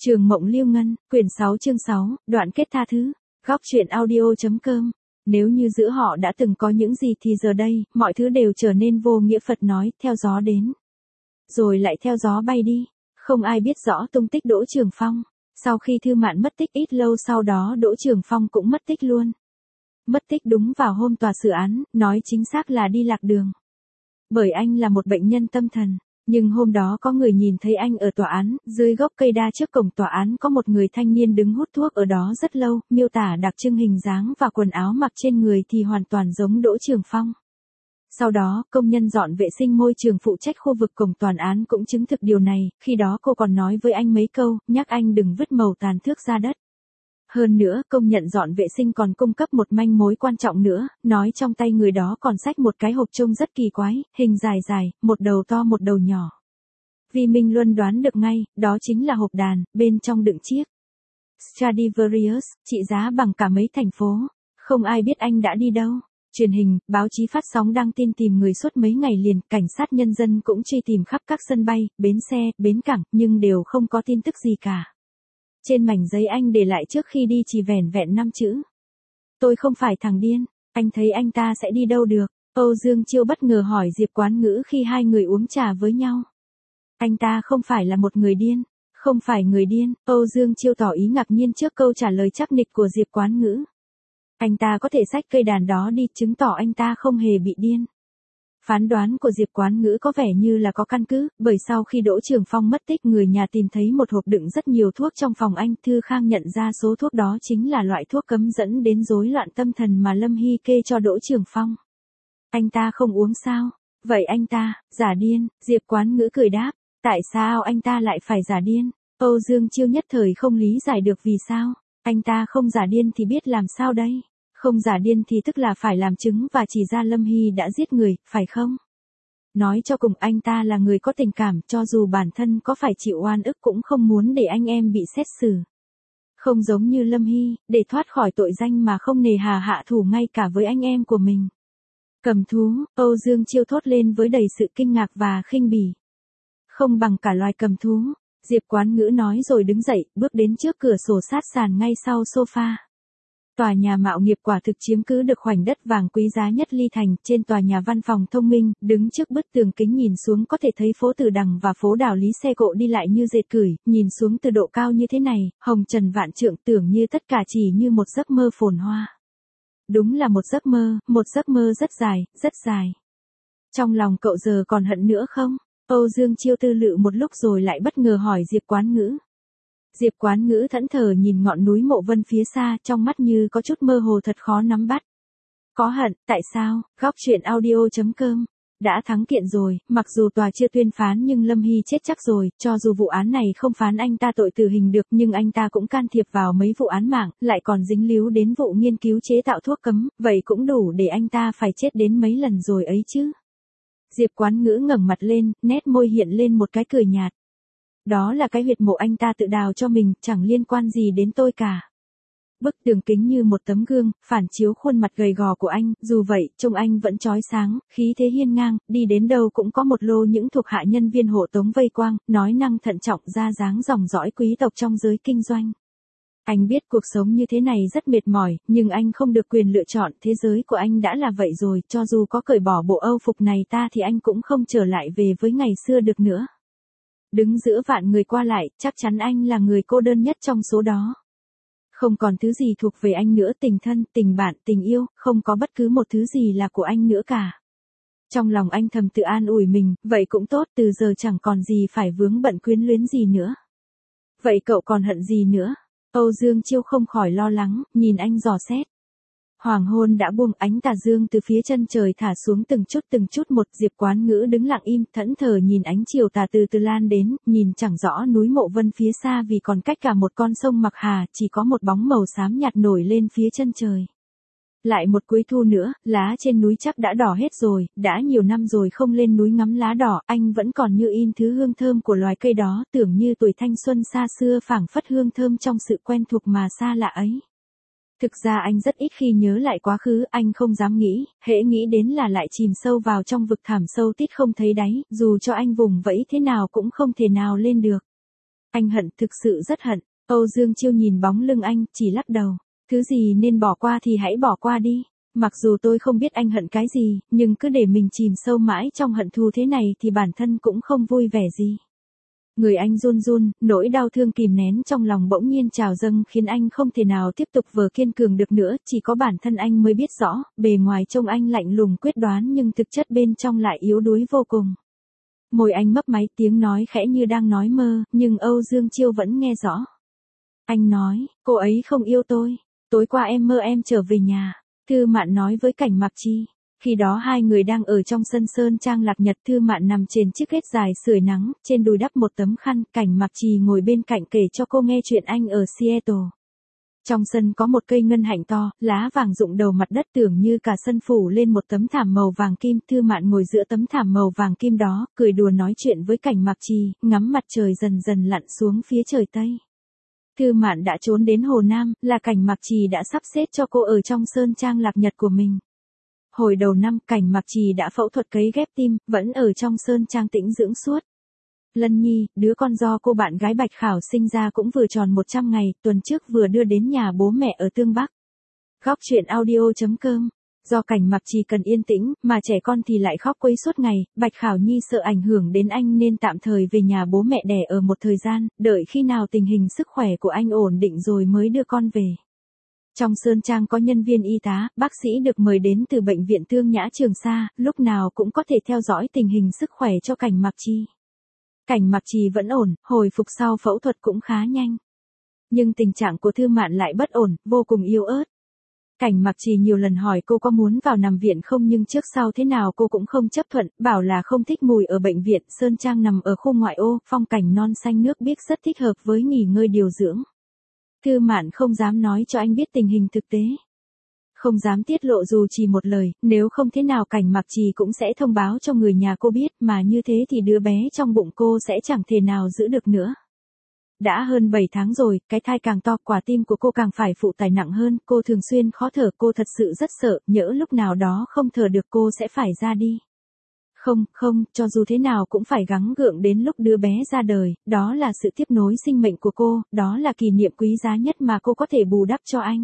Trường Mộng Liêu Ngân, quyển 6 chương 6, đoạn kết tha thứ. Góc truyện audio.com. Nếu như giữa họ đã từng có những gì thì giờ đây, mọi thứ đều trở nên vô nghĩa. Phật nói, theo gió đến. Rồi lại theo gió bay đi. Không ai biết rõ tung tích Đỗ Trường Phong. Sau khi Thư Mạn mất tích ít lâu sau đó Đỗ Trường Phong cũng mất tích luôn. Mất tích đúng vào hôm tòa xử án, nói chính xác là đi lạc đường. Bởi anh là một bệnh nhân tâm thần. Nhưng hôm đó có người nhìn thấy anh ở tòa án, dưới gốc cây đa trước cổng tòa án có một người thanh niên đứng hút thuốc ở đó rất lâu, miêu tả đặc trưng hình dáng và quần áo mặc trên người thì hoàn toàn giống Đỗ Trường Phong. Sau đó, công nhân dọn vệ sinh môi trường phụ trách khu vực cổng tòa án cũng chứng thực điều này, khi đó cô còn nói với anh mấy câu, nhắc anh đừng vứt mẩu tàn thuốc ra đất. Hơn nữa, công nhận dọn vệ sinh còn cung cấp một manh mối quan trọng nữa, nói trong tay người đó còn xách một cái hộp trông rất kỳ quái, hình dài dài, một đầu to một đầu nhỏ. Vi Minh Luân đoán được ngay, đó chính là hộp đàn, bên trong đựng chiếc Stradivarius, trị giá bằng cả mấy thành phố. Không ai biết anh đã đi đâu. Truyền hình, báo chí phát sóng đăng tin tìm người suốt mấy ngày liền, cảnh sát nhân dân cũng truy tìm khắp các sân bay, bến xe, bến cảng, nhưng đều không có tin tức gì cả. Trên mảnh giấy anh để lại trước khi đi chỉ vẻn vẹn 5 chữ. Tôi không phải thằng điên, anh thấy anh ta sẽ đi đâu được? Âu Dương Chiêu bất ngờ hỏi Diệp Quán Ngữ khi hai người uống trà với nhau. Anh ta không phải là một người điên, không phải người điên, Âu Dương Chiêu tỏ ý ngạc nhiên trước câu trả lời chắc nịch của Diệp Quán Ngữ. Anh ta có thể xách cây đàn đó đi chứng tỏ anh ta không hề bị điên. Phán đoán của Diệp Quán Ngữ có vẻ như là có căn cứ, bởi sau khi Đỗ Trường Phong mất tích người nhà tìm thấy một hộp đựng rất nhiều thuốc trong phòng anh. Thư Khang nhận ra số thuốc đó chính là loại thuốc cấm dẫn đến rối loạn tâm thần mà Lâm Hy kê cho Đỗ Trường Phong. Anh ta không uống sao? Vậy anh ta, giả điên, Diệp Quán Ngữ cười đáp. Tại sao anh ta lại phải giả điên? Âu Dương Chiêu nhất thời không lý giải được vì sao. Anh ta không giả điên thì biết làm sao đây? Không giả điên thì tức là phải làm chứng và chỉ ra Lâm Hy đã giết người, phải không? Nói cho cùng anh ta là người có tình cảm, cho dù bản thân có phải chịu oan ức cũng không muốn để anh em bị xét xử. Không giống như Lâm Hy, để thoát khỏi tội danh mà không nề hà hạ thủ ngay cả với anh em của mình. Cầm thú, Âu Dương Chiêu thốt lên với đầy sự kinh ngạc và khinh bỉ. Không bằng cả loài cầm thú, Diệp Quán Ngữ nói rồi đứng dậy, bước đến trước cửa sổ sát sàn ngay sau sofa. Tòa nhà mạo nghiệp quả thực chiếm cứ được khoảnh đất vàng quý giá nhất Ly Thành. Trên tòa nhà văn phòng thông minh, đứng trước bức tường kính nhìn xuống có thể thấy phố Từ Đằng và phố Đào Lý xe cộ đi lại như dệt cửi. Nhìn xuống từ độ cao như thế này, hồng trần vạn trượng, tưởng như tất cả chỉ như một giấc mơ phồn hoa. Đúng là một giấc mơ rất dài, rất dài. Trong lòng cậu giờ còn hận nữa không? Âu Dương Chiêu tư lự một lúc rồi lại bất ngờ hỏi Diệp Quán Ngữ. Diệp Quán Ngữ thẫn thờ nhìn ngọn núi Mộ Vân phía xa, trong mắt như có chút mơ hồ thật khó nắm bắt. Có hận, tại sao? Góc truyện audio.com. Đã thắng kiện rồi, mặc dù tòa chưa tuyên phán nhưng Lâm Hy chết chắc rồi, cho dù vụ án này không phán anh ta tội tử hình được nhưng anh ta cũng can thiệp vào mấy vụ án mạng, lại còn dính líu đến vụ nghiên cứu chế tạo thuốc cấm, vậy cũng đủ để anh ta phải chết đến mấy lần rồi ấy chứ. Diệp Quán Ngữ ngẩng mặt lên, nét môi hiện lên một cái cười nhạt. Đó là cái huyệt mộ anh ta tự đào cho mình, chẳng liên quan gì đến tôi cả. Bức tường kính như một tấm gương, phản chiếu khuôn mặt gầy gò của anh, dù vậy, trông anh vẫn chói sáng, khí thế hiên ngang, đi đến đâu cũng có một lô những thuộc hạ nhân viên hộ tống vây quang, nói năng thận trọng, ra dáng dòng dõi quý tộc trong giới kinh doanh. Anh biết cuộc sống như thế này rất mệt mỏi, nhưng anh không được quyền lựa chọn, thế giới của anh đã là vậy rồi, cho dù có cởi bỏ bộ âu phục này ta thì anh cũng không trở lại về với ngày xưa được nữa. Đứng giữa vạn người qua lại, chắc chắn anh là người cô đơn nhất trong số đó. Không còn thứ gì thuộc về anh nữa, tình thân, tình bạn, tình yêu, không có bất cứ một thứ gì là của anh nữa cả. Trong lòng anh thầm tự an ủi mình, vậy cũng tốt, từ giờ chẳng còn gì phải vướng bận quyến luyến gì nữa. Vậy cậu còn hận gì nữa? Âu Dương Chiêu không khỏi lo lắng, nhìn anh dò xét. Hoàng hôn đã buông, ánh tà dương từ phía chân trời thả xuống từng chút một. Diệp Quán Ngữ đứng lặng im, thẫn thờ nhìn ánh chiều tà từ từ lan đến, nhìn chẳng rõ núi Mộ Vân phía xa vì còn cách cả một con sông Mặc Hà, chỉ có một bóng màu xám nhạt nổi lên phía chân trời. Lại một cuối thu nữa, lá trên núi chắc đã đỏ hết rồi, đã nhiều năm rồi không lên núi ngắm lá đỏ, anh vẫn còn như in thứ hương thơm của loài cây đó, tưởng như tuổi thanh xuân xa xưa phảng phất hương thơm trong sự quen thuộc mà xa lạ ấy. Thực ra anh rất ít khi nhớ lại quá khứ, anh không dám nghĩ, hễ nghĩ đến là lại chìm sâu vào trong vực thẳm sâu tít không thấy đáy, dù cho anh vùng vẫy thế nào cũng không thể nào lên được. Anh hận, thực sự rất hận. Âu Dương Chiêu nhìn bóng lưng anh, chỉ lắc đầu. Thứ gì nên bỏ qua thì hãy bỏ qua đi. Mặc dù tôi không biết anh hận cái gì, nhưng cứ để mình chìm sâu mãi trong hận thù thế này thì bản thân cũng không vui vẻ gì. Người anh run run, nỗi đau thương kìm nén trong lòng bỗng nhiên trào dâng khiến anh không thể nào tiếp tục vờ kiên cường được nữa, chỉ có bản thân anh mới biết rõ, bề ngoài trông anh lạnh lùng quyết đoán nhưng thực chất bên trong lại yếu đuối vô cùng. Môi anh mấp máy, tiếng nói khẽ như đang nói mơ, nhưng Âu Dương Chiêu vẫn nghe rõ. Anh nói, cô ấy không yêu tôi, tối qua em mơ em trở về nhà, Thư Mạn nói với Cảnh Mặc Chi. Khi đó hai người đang ở trong sân sơn trang Lạc Nhật, Thư Mạn nằm trên chiếc ghét dài sưởi nắng, trên đùi đắp một tấm khăn, Cảnh Mặc Trì ngồi bên cạnh kể cho cô nghe chuyện anh ở Seattle. Trong sân có một cây ngân hạnh to, lá vàng rụng đầu mặt đất tưởng như cả sân phủ lên một tấm thảm màu vàng kim, Thư Mạn ngồi giữa tấm thảm màu vàng kim đó, cười đùa nói chuyện với Cảnh Mặc Trì, ngắm mặt trời dần dần lặn xuống phía trời Tây. Thư Mạn đã trốn đến Hồ Nam, là Cảnh Mặc Trì đã sắp xếp cho cô ở trong sơn trang Lạc Nhật của mình. Hồi đầu năm, Cảnh Mặc Trì đã phẫu thuật cấy ghép tim, vẫn ở trong sơn trang tĩnh dưỡng suốt. Lân Nhi, đứa con do cô bạn gái Bạch Khảo sinh ra cũng vừa tròn 100 ngày, tuần trước vừa đưa đến nhà bố mẹ ở Tương Bắc. Góc truyện audio.com. Do Cảnh Mặc Trì cần yên tĩnh, mà trẻ con thì lại khóc quấy suốt ngày, Bạch Khảo Nhi sợ ảnh hưởng đến anh nên tạm thời về nhà bố mẹ đẻ ở một thời gian, đợi khi nào tình hình sức khỏe của anh ổn định rồi mới đưa con về. Trong sơn trang có nhân viên y tá, bác sĩ được mời đến từ bệnh viện Tương Nhã Trường Sa, lúc nào cũng có thể theo dõi tình hình sức khỏe cho Cảnh Mặc Trì. Cảnh Mặc Trì vẫn ổn, hồi phục sau phẫu thuật cũng khá nhanh. Nhưng tình trạng của Thư Mạn lại bất ổn, vô cùng yếu ớt. Cảnh Mặc Trì nhiều lần hỏi cô có muốn vào nằm viện không, nhưng trước sau thế nào cô cũng không chấp thuận, bảo là không thích mùi ở bệnh viện. Sơn trang nằm ở khu ngoại ô, phong cảnh non xanh nước biếc rất thích hợp với nghỉ ngơi điều dưỡng. Thư Mạn không dám nói cho anh biết tình hình thực tế. Không dám tiết lộ dù chỉ một lời, nếu không thế nào Cảnh Mặc Trì cũng sẽ thông báo cho người nhà cô biết, mà như thế thì đứa bé trong bụng cô sẽ chẳng thể nào giữ được nữa. Đã hơn 7 tháng rồi, cái thai càng to, quả tim của cô càng phải phụ tải nặng hơn, cô thường xuyên khó thở, cô thật sự rất sợ, nhỡ lúc nào đó không thở được cô sẽ phải ra đi. Không, cho dù thế nào cũng phải gắng gượng đến lúc đứa bé ra đời, đó là sự tiếp nối sinh mệnh của cô, đó là kỷ niệm quý giá nhất mà cô có thể bù đắp cho anh.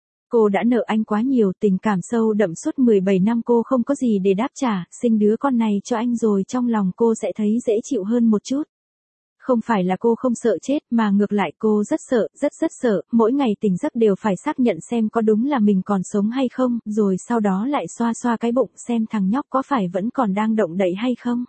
Cô đã nợ anh quá nhiều, tình cảm sâu đậm suốt 17 năm cô không có gì để đáp trả, sinh đứa con này cho anh rồi trong lòng cô sẽ thấy dễ chịu hơn một chút. Không phải là cô không sợ chết, mà ngược lại cô rất sợ, rất sợ, mỗi ngày tỉnh giấc đều phải xác nhận xem có đúng là mình còn sống hay không, rồi sau đó lại xoa xoa cái bụng xem thằng nhóc có phải vẫn còn đang động đậy hay không.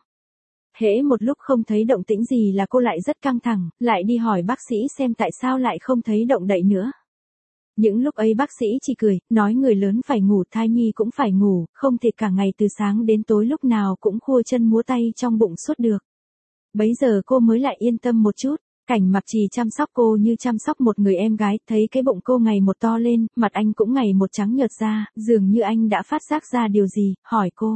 Hễ một lúc không thấy động tĩnh gì là cô lại rất căng thẳng, lại đi hỏi bác sĩ xem tại sao lại không thấy động đậy nữa. Những lúc ấy bác sĩ chỉ cười, nói người lớn phải ngủ, thai nhi cũng phải ngủ, không thể cả ngày từ sáng đến tối lúc nào cũng khua chân múa tay trong bụng suốt được. Bấy giờ cô mới lại yên tâm một chút. Cảnh Mặc Trì chăm sóc cô như chăm sóc một người em gái, thấy cái bụng cô ngày một to lên, mặt anh cũng ngày một trắng nhợt ra, dường như anh đã phát giác ra điều gì, hỏi cô.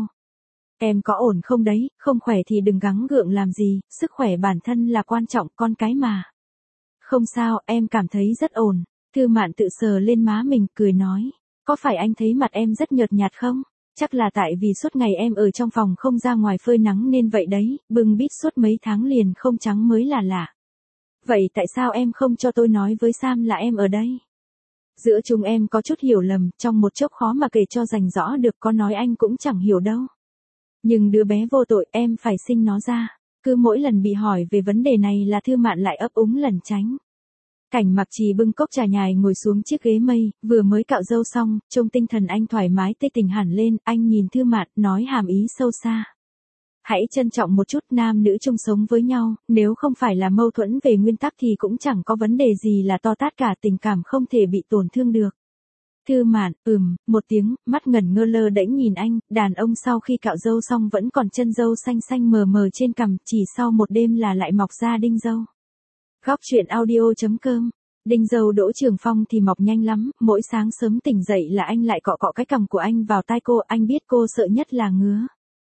Em có ổn không đấy, không khỏe thì đừng gắng gượng làm gì, sức khỏe bản thân là quan trọng, con cái mà. Không sao, em cảm thấy rất ổn. Thư Mạn tự sờ lên má mình, cười nói. Có phải anh thấy mặt em rất nhợt nhạt không? Chắc là tại vì suốt ngày em ở trong phòng không ra ngoài phơi nắng nên vậy đấy, bưng bít suốt mấy tháng liền không trắng mới là lạ. Vậy tại sao em không cho tôi nói với Sam là em ở đây? Giữa chúng em có chút hiểu lầm, trong một chốc khó mà kể cho rành rõ được, có nói anh cũng chẳng hiểu đâu. Nhưng đứa bé vô tội, em phải sinh nó ra. Cứ mỗi lần bị hỏi về vấn đề này là Thư Mạn lại ấp úng lẩn tránh. Cảnh Mặc Trì bưng cốc trà nhài ngồi xuống chiếc ghế mây, vừa mới cạo râu xong, trông tinh thần anh thoải mái tê tỉnh hẳn lên, anh nhìn Thư Mạn, nói hàm ý sâu xa. Hãy trân trọng một chút, nam nữ chung sống với nhau, nếu không phải là mâu thuẫn về nguyên tắc thì cũng chẳng có vấn đề gì là to tát cả, tình cảm không thể bị tổn thương được. Thư Mạn, một tiếng, mắt ngẩn ngơ lơ đễnh nhìn anh, đàn ông sau khi cạo râu xong vẫn còn chân râu xanh xanh mờ mờ trên cằm, chỉ sau một đêm là lại mọc ra đinh râu. Góc truyện audio.com. Đinh râu Đỗ Trường Phong thì mọc nhanh lắm, mỗi sáng sớm tỉnh dậy là anh lại cọ cọ cái cằm của anh vào tai cô, anh biết cô sợ nhất là ngứa.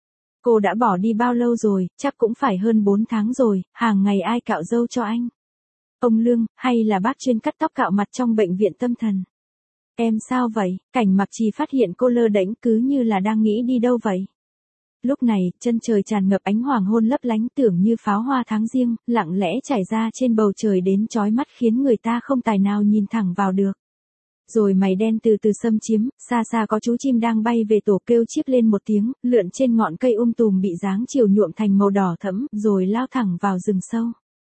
Cô đã bỏ đi bao lâu rồi, chắc cũng phải hơn 4 tháng rồi, hàng ngày ai cạo râu cho anh? Ông Lương, hay là bác chuyên cắt tóc cạo mặt trong bệnh viện tâm thần? Em sao vậy? Cảnh Mặc Trì phát hiện cô lơ đễnh cứ như là đang nghĩ đi đâu vậy? Lúc này, chân trời tràn ngập ánh hoàng hôn lấp lánh tưởng như pháo hoa tháng riêng, lặng lẽ trải ra trên bầu trời đến chói mắt khiến người ta không tài nào nhìn thẳng vào được. Rồi mây đen từ từ xâm chiếm, xa xa có chú chim đang bay về tổ kêu chíp lên một tiếng, lượn trên ngọn cây tùm bị dáng chiều nhuộm thành màu đỏ thẫm, rồi lao thẳng vào rừng sâu.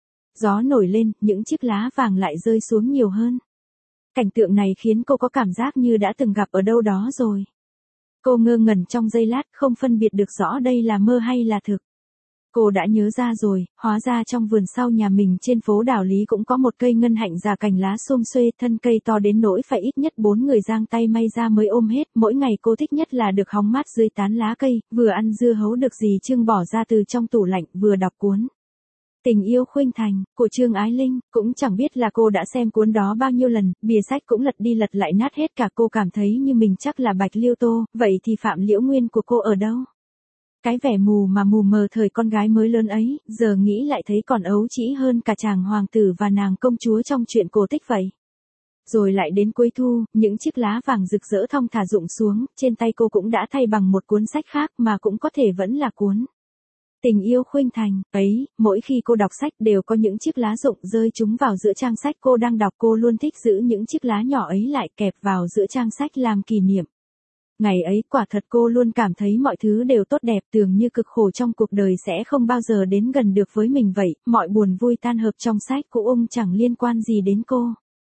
Gió nổi lên, những chiếc lá vàng lại rơi xuống nhiều hơn. Cảnh tượng này khiến cô có cảm giác như đã từng gặp ở đâu đó rồi. Cô ngơ ngẩn trong giây lát, không phân biệt được rõ đây là mơ hay là thực. Cô đã nhớ ra rồi, hóa ra trong vườn sau nhà mình trên phố Đảo Lý cũng có một cây ngân hạnh già cành lá xum xuê, thân cây to đến nỗi phải ít nhất 4 người giang tay may ra mới ôm hết. Mỗi ngày cô thích nhất là được hóng mát dưới tán lá cây, vừa ăn dưa hấu được dì Trương bỏ ra từ trong tủ lạnh, vừa đọc cuốn Tình yêu khuynh thành, của Trương Ái Linh. Cũng chẳng biết là cô đã xem cuốn đó bao nhiêu lần, bìa sách cũng lật đi lật lại nát hết cả. Cô cảm thấy như mình chắc là Bạch Liêu Tô, vậy thì Phạm Liễu Nguyên của cô ở đâu? Cái vẻ mù mờ thời con gái mới lớn ấy, giờ nghĩ lại thấy còn ấu trĩ hơn cả chàng hoàng tử và nàng công chúa trong truyện cổ tích vậy. Rồi lại đến cuối thu, những chiếc lá vàng rực rỡ thong thả rụng xuống, trên tay cô cũng đã thay bằng một cuốn sách khác mà cũng có thể vẫn là cuốn Tình yêu khuynh thành. Ấy, mỗi khi cô đọc sách đều có những chiếc lá rụng rơi chúng vào giữa trang sách cô đang đọc. Cô luôn thích giữ những chiếc lá nhỏ ấy lại kẹp vào giữa trang sách làm kỷ niệm. Ngày ấy quả thật cô luôn cảm thấy mọi thứ đều tốt đẹp, tưởng như cực khổ trong cuộc đời sẽ không bao giờ đến gần được với mình vậy, mọi buồn vui tan hợp trong sách cũng chẳng liên quan gì đến cô.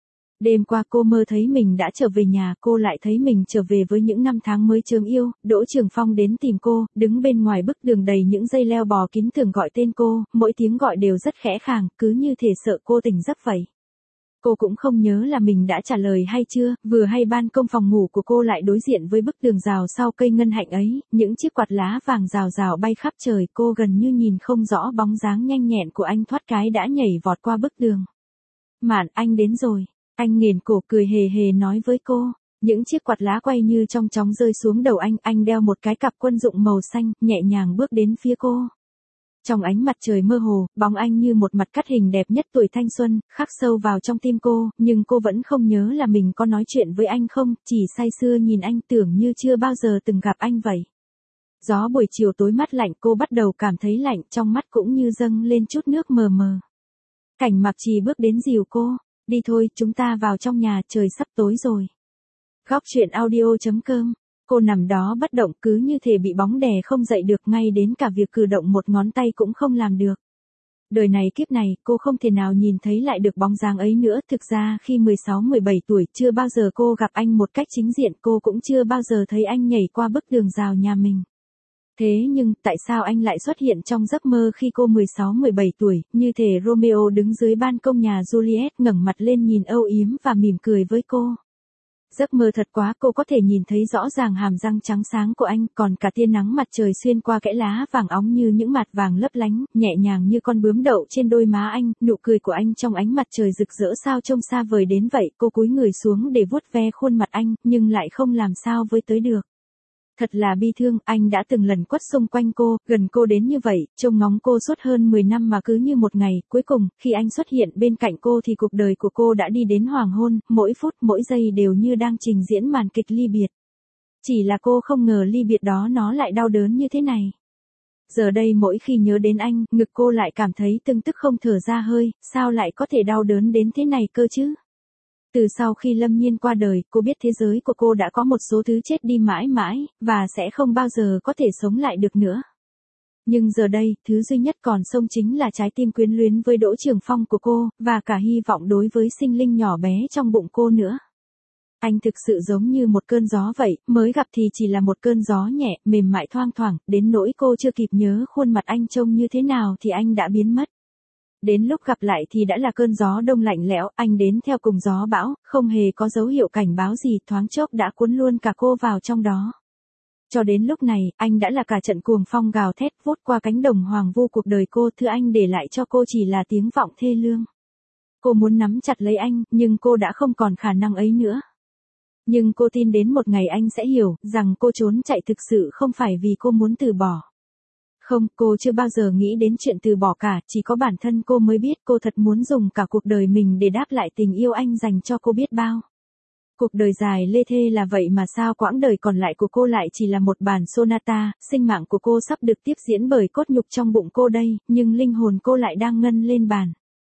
Đêm qua cô mơ thấy mình đã trở về nhà, cô lại thấy mình trở về với những năm tháng mới chớm yêu. Đỗ Trường Phong đến tìm cô, đứng bên ngoài bức tường đầy những dây leo bò kín thường gọi tên cô, mỗi tiếng gọi đều rất khẽ khàng, cứ như thể sợ cô tỉnh giấc vậy. Cô cũng không nhớ là mình đã trả lời hay chưa, vừa hay ban công phòng ngủ của cô lại đối diện với bức tường rào sau cây ngân hạnh ấy, những chiếc quạt lá vàng rào rào bay khắp trời, cô gần như nhìn không rõ bóng dáng nhanh nhẹn của anh thoát cái đã nhảy vọt qua bức tường. Mạn, anh đến rồi. Anh nghển cổ cười hề hề nói với cô. Những chiếc quạt lá quay như trong chóng rơi xuống đầu anh đeo một cái cặp quân dụng màu xanh, nhẹ nhàng bước đến phía cô. Trong ánh mặt trời mơ hồ, bóng anh như một mặt cắt hình đẹp nhất tuổi thanh xuân, khắc sâu vào trong tim cô, nhưng cô vẫn không nhớ là mình có nói chuyện với anh không, chỉ say sưa nhìn anh tưởng như chưa bao giờ từng gặp anh vậy. Gió buổi chiều tối mát lạnh, cô bắt đầu cảm thấy lạnh, trong mắt cũng như dâng lên chút nước mờ mờ. Cảnh Mặc Trì bước đến dìu cô, đi thôi, chúng ta vào trong nhà, trời sắp tối rồi. Góc truyện audio.com. Cô nằm đó bất động, cứ như thể bị bóng đè không dậy được, ngay đến cả việc cử động một ngón tay cũng không làm được. Đời này kiếp này, cô không thể nào nhìn thấy lại được bóng dáng ấy nữa. Thực ra khi 16-17 tuổi, chưa bao giờ cô gặp anh một cách chính diện, cô cũng chưa bao giờ thấy anh nhảy qua bức tường rào nhà mình. Thế nhưng, tại sao anh lại xuất hiện trong giấc mơ khi cô 16-17 tuổi, như thể Romeo đứng dưới ban công nhà Juliet, ngẩng mặt lên nhìn âu yếm và mỉm cười với cô. Giấc mơ thật quá, cô có thể nhìn thấy rõ ràng hàm răng trắng sáng của anh, còn cả tia nắng mặt trời xuyên qua kẽ lá vàng óng như những mạt vàng lấp lánh, nhẹ nhàng như con bướm đậu trên đôi má anh, nụ cười của anh trong ánh mặt trời rực rỡ sao trông xa vời đến vậy. Cô cúi người xuống để vuốt ve khuôn mặt anh, nhưng lại không làm sao với tới được. Thật là bi thương, anh đã từng lần quất xung quanh cô, gần cô đến như vậy, trông ngóng cô suốt hơn 10 năm mà cứ như một ngày. Cuối cùng, khi anh xuất hiện bên cạnh cô thì cuộc đời của cô đã đi đến hoàng hôn, mỗi phút mỗi giây đều như đang trình diễn màn kịch ly biệt. Chỉ là cô không ngờ ly biệt đó nó lại đau đớn như thế này. Giờ đây mỗi khi nhớ đến anh, ngực cô lại cảm thấy tưng tức không thở ra hơi, sao lại có thể đau đớn đến thế này cơ chứ? Từ sau khi Lâm Nhiên qua đời, cô biết thế giới của cô đã có một số thứ chết đi mãi mãi, và sẽ không bao giờ có thể sống lại được nữa. Nhưng giờ đây, thứ duy nhất còn sống chính là trái tim quyến luyến với Đỗ Trường Phong của cô, và cả hy vọng đối với sinh linh nhỏ bé trong bụng cô nữa. Anh thực sự giống như một cơn gió vậy, mới gặp thì chỉ là một cơn gió nhẹ, mềm mại thoang thoảng, đến nỗi cô chưa kịp nhớ khuôn mặt anh trông như thế nào thì anh đã biến mất. Đến lúc gặp lại thì đã là cơn gió đông lạnh lẽo, anh đến theo cùng gió bão, không hề có dấu hiệu cảnh báo gì, thoáng chốc đã cuốn luôn cả cô vào trong đó. Cho đến lúc này, anh đã là cả trận cuồng phong gào thét vút qua cánh đồng hoang vu cuộc đời cô, thứ anh để lại cho cô chỉ là tiếng vọng thê lương. Cô muốn nắm chặt lấy anh, nhưng cô đã không còn khả năng ấy nữa. Nhưng cô tin đến một ngày anh sẽ hiểu, rằng cô trốn chạy thực sự không phải vì cô muốn từ bỏ. Không, cô chưa bao giờ nghĩ đến chuyện từ bỏ cả, chỉ có bản thân cô mới biết cô thật muốn dùng cả cuộc đời mình để đáp lại tình yêu anh dành cho cô biết bao. Cuộc đời dài lê thê là vậy mà sao quãng đời còn lại của cô lại chỉ là một bản sonata, sinh mạng của cô sắp được tiếp diễn bởi cốt nhục trong bụng cô đây, nhưng linh hồn cô lại đang ngân lên bàn.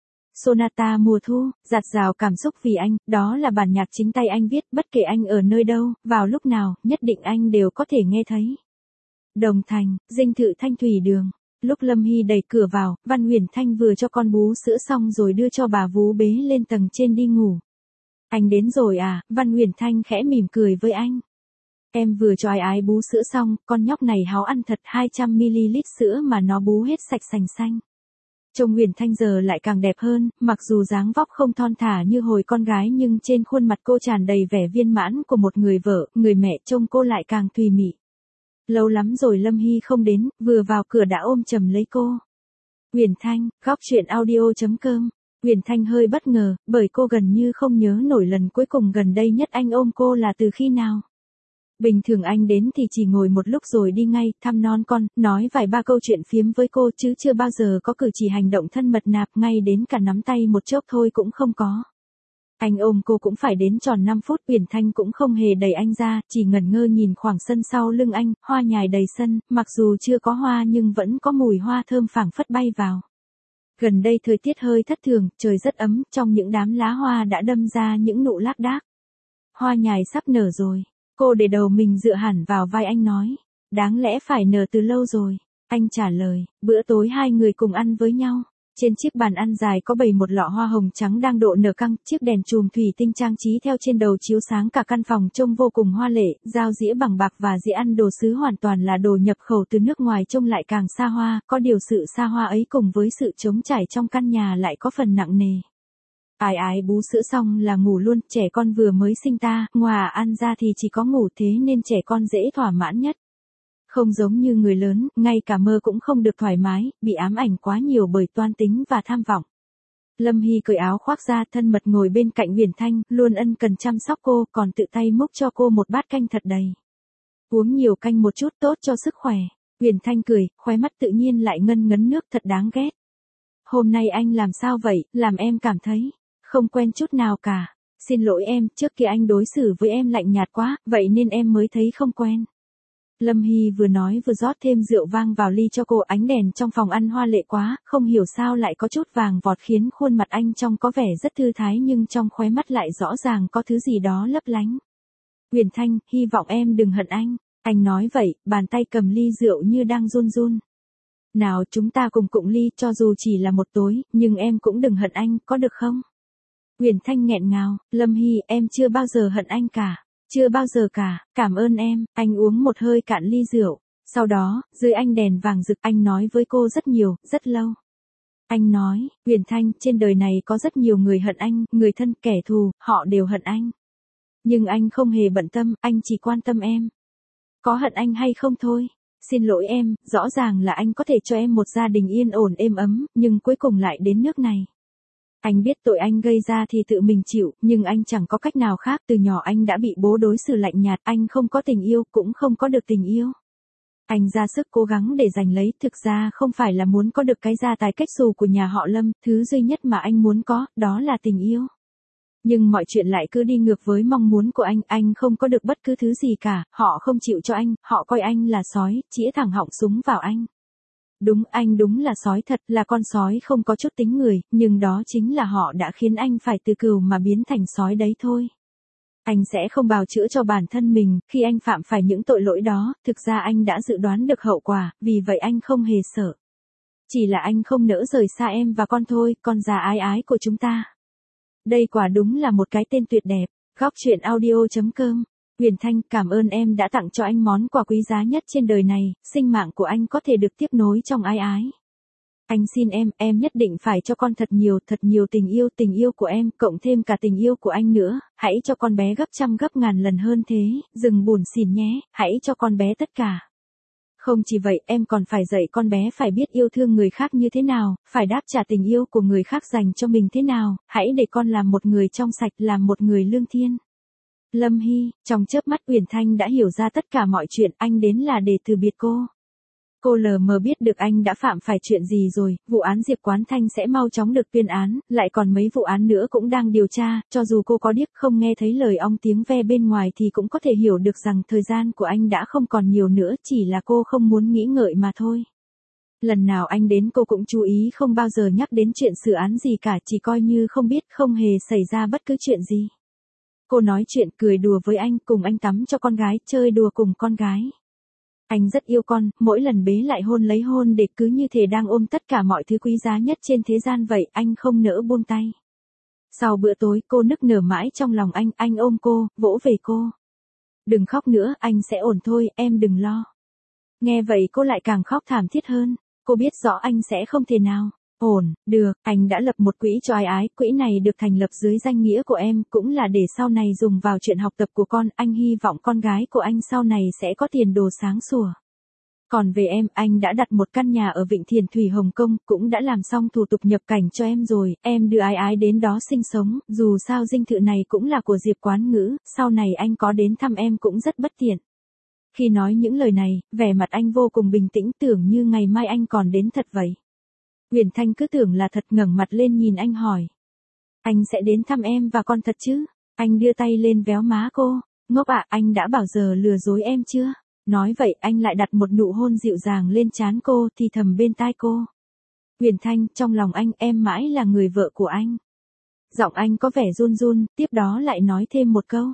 Sonata mùa thu, dạt dào cảm xúc vì anh, đó là bản nhạc chính tay anh viết, bất kể anh ở nơi đâu, vào lúc nào, nhất định anh đều có thể nghe thấy. Đồng Thành, dinh thự Thanh Thủy Đường. Lúc Lâm Hy đẩy cửa vào, Văn Huyền Thanh vừa cho con bú sữa xong rồi đưa cho bà vú bế lên tầng trên đi ngủ. Anh đến rồi à, Văn Huyền Thanh khẽ mỉm cười với anh. Em vừa cho Ái Ái bú sữa xong, con nhóc này háo ăn thật 200ml sữa mà nó bú hết sạch sành xanh. Trông Huyền Thanh giờ lại càng đẹp hơn, mặc dù dáng vóc không thon thả như hồi con gái nhưng trên khuôn mặt cô tràn đầy vẻ viên mãn của một người vợ, người mẹ trông cô lại càng tùy mị. Lâu lắm rồi Lâm Hy không đến, vừa vào cửa đã ôm chầm lấy cô. Huyền Thanh, góc truyện audio.com. Huyền Thanh hơi bất ngờ, bởi cô gần như không nhớ nổi lần cuối cùng gần đây nhất anh ôm cô là từ khi nào. Bình thường anh đến thì chỉ ngồi một lúc rồi đi ngay, thăm non con, nói vài ba câu chuyện phiếm với cô chứ chưa bao giờ có cử chỉ hành động thân mật nạp, ngay đến cả nắm tay một chốc thôi cũng không có. Anh ôm cô cũng phải đến tròn 5 phút, Huyền Thanh cũng không hề đẩy anh ra, chỉ ngẩn ngơ nhìn khoảng sân sau lưng anh, hoa nhài đầy sân, mặc dù chưa có hoa nhưng vẫn có mùi hoa thơm phảng phất bay vào. Gần đây thời tiết hơi thất thường, trời rất ấm, trong những đám lá hoa đã đâm ra những nụ lác đác. Hoa nhài sắp nở rồi. Cô để đầu mình dựa hẳn vào vai anh nói. Đáng lẽ phải nở từ lâu rồi. Anh trả lời, bữa tối hai người cùng ăn với nhau. Trên chiếc bàn ăn dài có bày một lọ hoa hồng trắng đang độ nở căng, chiếc đèn chùm thủy tinh trang trí theo trên đầu chiếu sáng cả căn phòng trông vô cùng hoa lệ, dao dĩa bằng bạc và dĩa ăn đồ sứ hoàn toàn là đồ nhập khẩu từ nước ngoài trông lại càng xa hoa, có điều sự xa hoa ấy cùng với sự trống trải trong căn nhà lại có phần nặng nề. Ái Ái bú sữa xong là ngủ luôn, trẻ con vừa mới sinh ta, ngoài ăn ra thì chỉ có ngủ, thế nên trẻ con dễ thỏa mãn nhất. Không giống như người lớn, ngay cả mơ cũng không được thoải mái, bị ám ảnh quá nhiều bởi toan tính và tham vọng. Lâm Hy cởi áo khoác ra, thân mật ngồi bên cạnh Huyền Thanh, luôn ân cần chăm sóc cô, còn tự tay múc cho cô một bát canh thật đầy. Uống nhiều canh một chút tốt cho sức khỏe. Huyền Thanh cười, khóe mắt tự nhiên lại ngân ngấn nước, thật đáng ghét. Hôm nay anh làm sao vậy, làm em cảm thấy không quen chút nào cả. Xin lỗi em, trước kia anh đối xử với em lạnh nhạt quá, vậy nên em mới thấy không quen. Lâm Hy vừa nói vừa rót thêm rượu vang vào ly cho cô, ánh đèn trong phòng ăn hoa lệ quá, không hiểu sao lại có chút vàng vọt khiến khuôn mặt anh trông có vẻ rất thư thái nhưng trong khóe mắt lại rõ ràng có thứ gì đó lấp lánh. Huyền Thanh, hy vọng em đừng hận anh. Anh nói vậy, bàn tay cầm ly rượu như đang run run. Nào chúng ta cùng cụng ly, cho dù chỉ là một tối, nhưng em cũng đừng hận anh, có được không? Huyền Thanh nghẹn ngào, Lâm Hy, em chưa bao giờ hận anh cả. Chưa bao giờ cả, cảm ơn em. Anh uống một hơi cạn ly rượu. Sau đó, dưới ánh đèn vàng rực anh nói với cô rất nhiều, rất lâu. Anh nói, Huyền Thanh, trên đời này có rất nhiều người hận anh, người thân, kẻ thù, họ đều hận anh. Nhưng anh không hề bận tâm, anh chỉ quan tâm em. Có hận anh hay không thôi. Xin lỗi em, rõ ràng là anh có thể cho em một gia đình yên ổn êm ấm, nhưng cuối cùng lại đến nước này. Anh biết tội anh gây ra thì tự mình chịu, nhưng anh chẳng có cách nào khác, từ nhỏ anh đã bị bố đối xử lạnh nhạt, anh không có tình yêu, cũng không có được tình yêu. Anh ra sức cố gắng để giành lấy, thực ra không phải là muốn có được cái gia tài cách xù của nhà họ Lâm, thứ duy nhất mà anh muốn có, đó là tình yêu. Nhưng mọi chuyện lại cứ đi ngược với mong muốn của anh không có được bất cứ thứ gì cả, họ không chịu cho anh, họ coi anh là sói, chĩa thẳng họng súng vào anh. Đúng, anh đúng là sói thật, là con sói không có chút tính người, nhưng đó chính là họ đã khiến anh phải từ cừu mà biến thành sói đấy thôi. Anh sẽ không bào chữa cho bản thân mình, khi anh phạm phải những tội lỗi đó, thực ra anh đã dự đoán được hậu quả, vì vậy anh không hề sợ. Chỉ là anh không nỡ rời xa em và con thôi, con già Ái Ái của chúng ta. Đây quả đúng là một cái tên tuyệt đẹp. Góc truyện audio.com. Huyền Thanh, cảm ơn em đã tặng cho anh món quà quý giá nhất trên đời này, sinh mạng của anh có thể được tiếp nối trong Ái Ái. Anh xin em nhất định phải cho con thật nhiều tình yêu của em, cộng thêm cả tình yêu của anh nữa, hãy cho con bé gấp trăm gấp ngàn lần hơn thế, đừng buồn xỉn nhé, hãy cho con bé tất cả. Không chỉ vậy, em còn phải dạy con bé phải biết yêu thương người khác như thế nào, phải đáp trả tình yêu của người khác dành cho mình thế nào, hãy để con làm một người trong sạch, làm một người lương thiện. Lâm Hy, trong chớp mắt Huyền Thanh đã hiểu ra tất cả mọi chuyện, anh đến là để từ biệt cô. Cô lờ mờ biết được anh đã phạm phải chuyện gì rồi, vụ án Diệp Quán Thanh sẽ mau chóng được tuyên án, lại còn mấy vụ án nữa cũng đang điều tra, cho dù cô có điếc không nghe thấy lời ong tiếng ve bên ngoài thì cũng có thể hiểu được rằng thời gian của anh đã không còn nhiều nữa, chỉ là cô không muốn nghĩ ngợi mà thôi. Lần nào anh đến cô cũng chú ý không bao giờ nhắc đến chuyện xử án gì cả, chỉ coi như không biết, không hề xảy ra bất cứ chuyện gì. Cô nói chuyện cười đùa với anh, cùng anh tắm cho con gái, chơi đùa cùng con gái. Anh rất yêu con, mỗi lần bế lại hôn lấy hôn để cứ như thể đang ôm tất cả mọi thứ quý giá nhất trên thế gian vậy, anh không nỡ buông tay. Sau bữa tối cô nức nở mãi trong lòng anh ôm cô, vỗ về cô. Đừng khóc nữa, anh sẽ ổn thôi, em đừng lo. Nghe vậy cô lại càng khóc thảm thiết hơn, cô biết rõ anh sẽ không thể nào. Ổn, được, anh đã lập một quỹ cho ái, quỹ này được thành lập dưới danh nghĩa của em, cũng là để sau này dùng vào chuyện học tập của con, anh hy vọng con gái của anh sau này sẽ có tiền đồ sáng sủa. Còn về em, anh đã đặt một căn nhà ở Vịnh Thiền Thủy Hồng Kông, cũng đã làm xong thủ tục nhập cảnh cho em rồi, em đưa ái đến đó sinh sống, dù sao dinh thự này cũng là của Diệp Quán Ngữ, sau này anh có đến thăm em cũng rất bất tiện. Khi nói những lời này, vẻ mặt anh vô cùng bình tĩnh, tưởng như ngày mai anh còn đến thật vậy. Huyền Thanh cứ tưởng là thật, ngẩng mặt lên nhìn anh hỏi. Anh sẽ đến thăm em và con thật chứ? Anh đưa tay lên véo má cô. Ngốc ạ, anh đã bảo giờ lừa dối em chưa? Nói vậy anh lại đặt một nụ hôn dịu dàng lên trán cô, thì thầm bên tai cô. Huyền Thanh, trong lòng anh, em mãi là người vợ của anh. Giọng anh có vẻ run run, tiếp đó lại nói thêm một câu.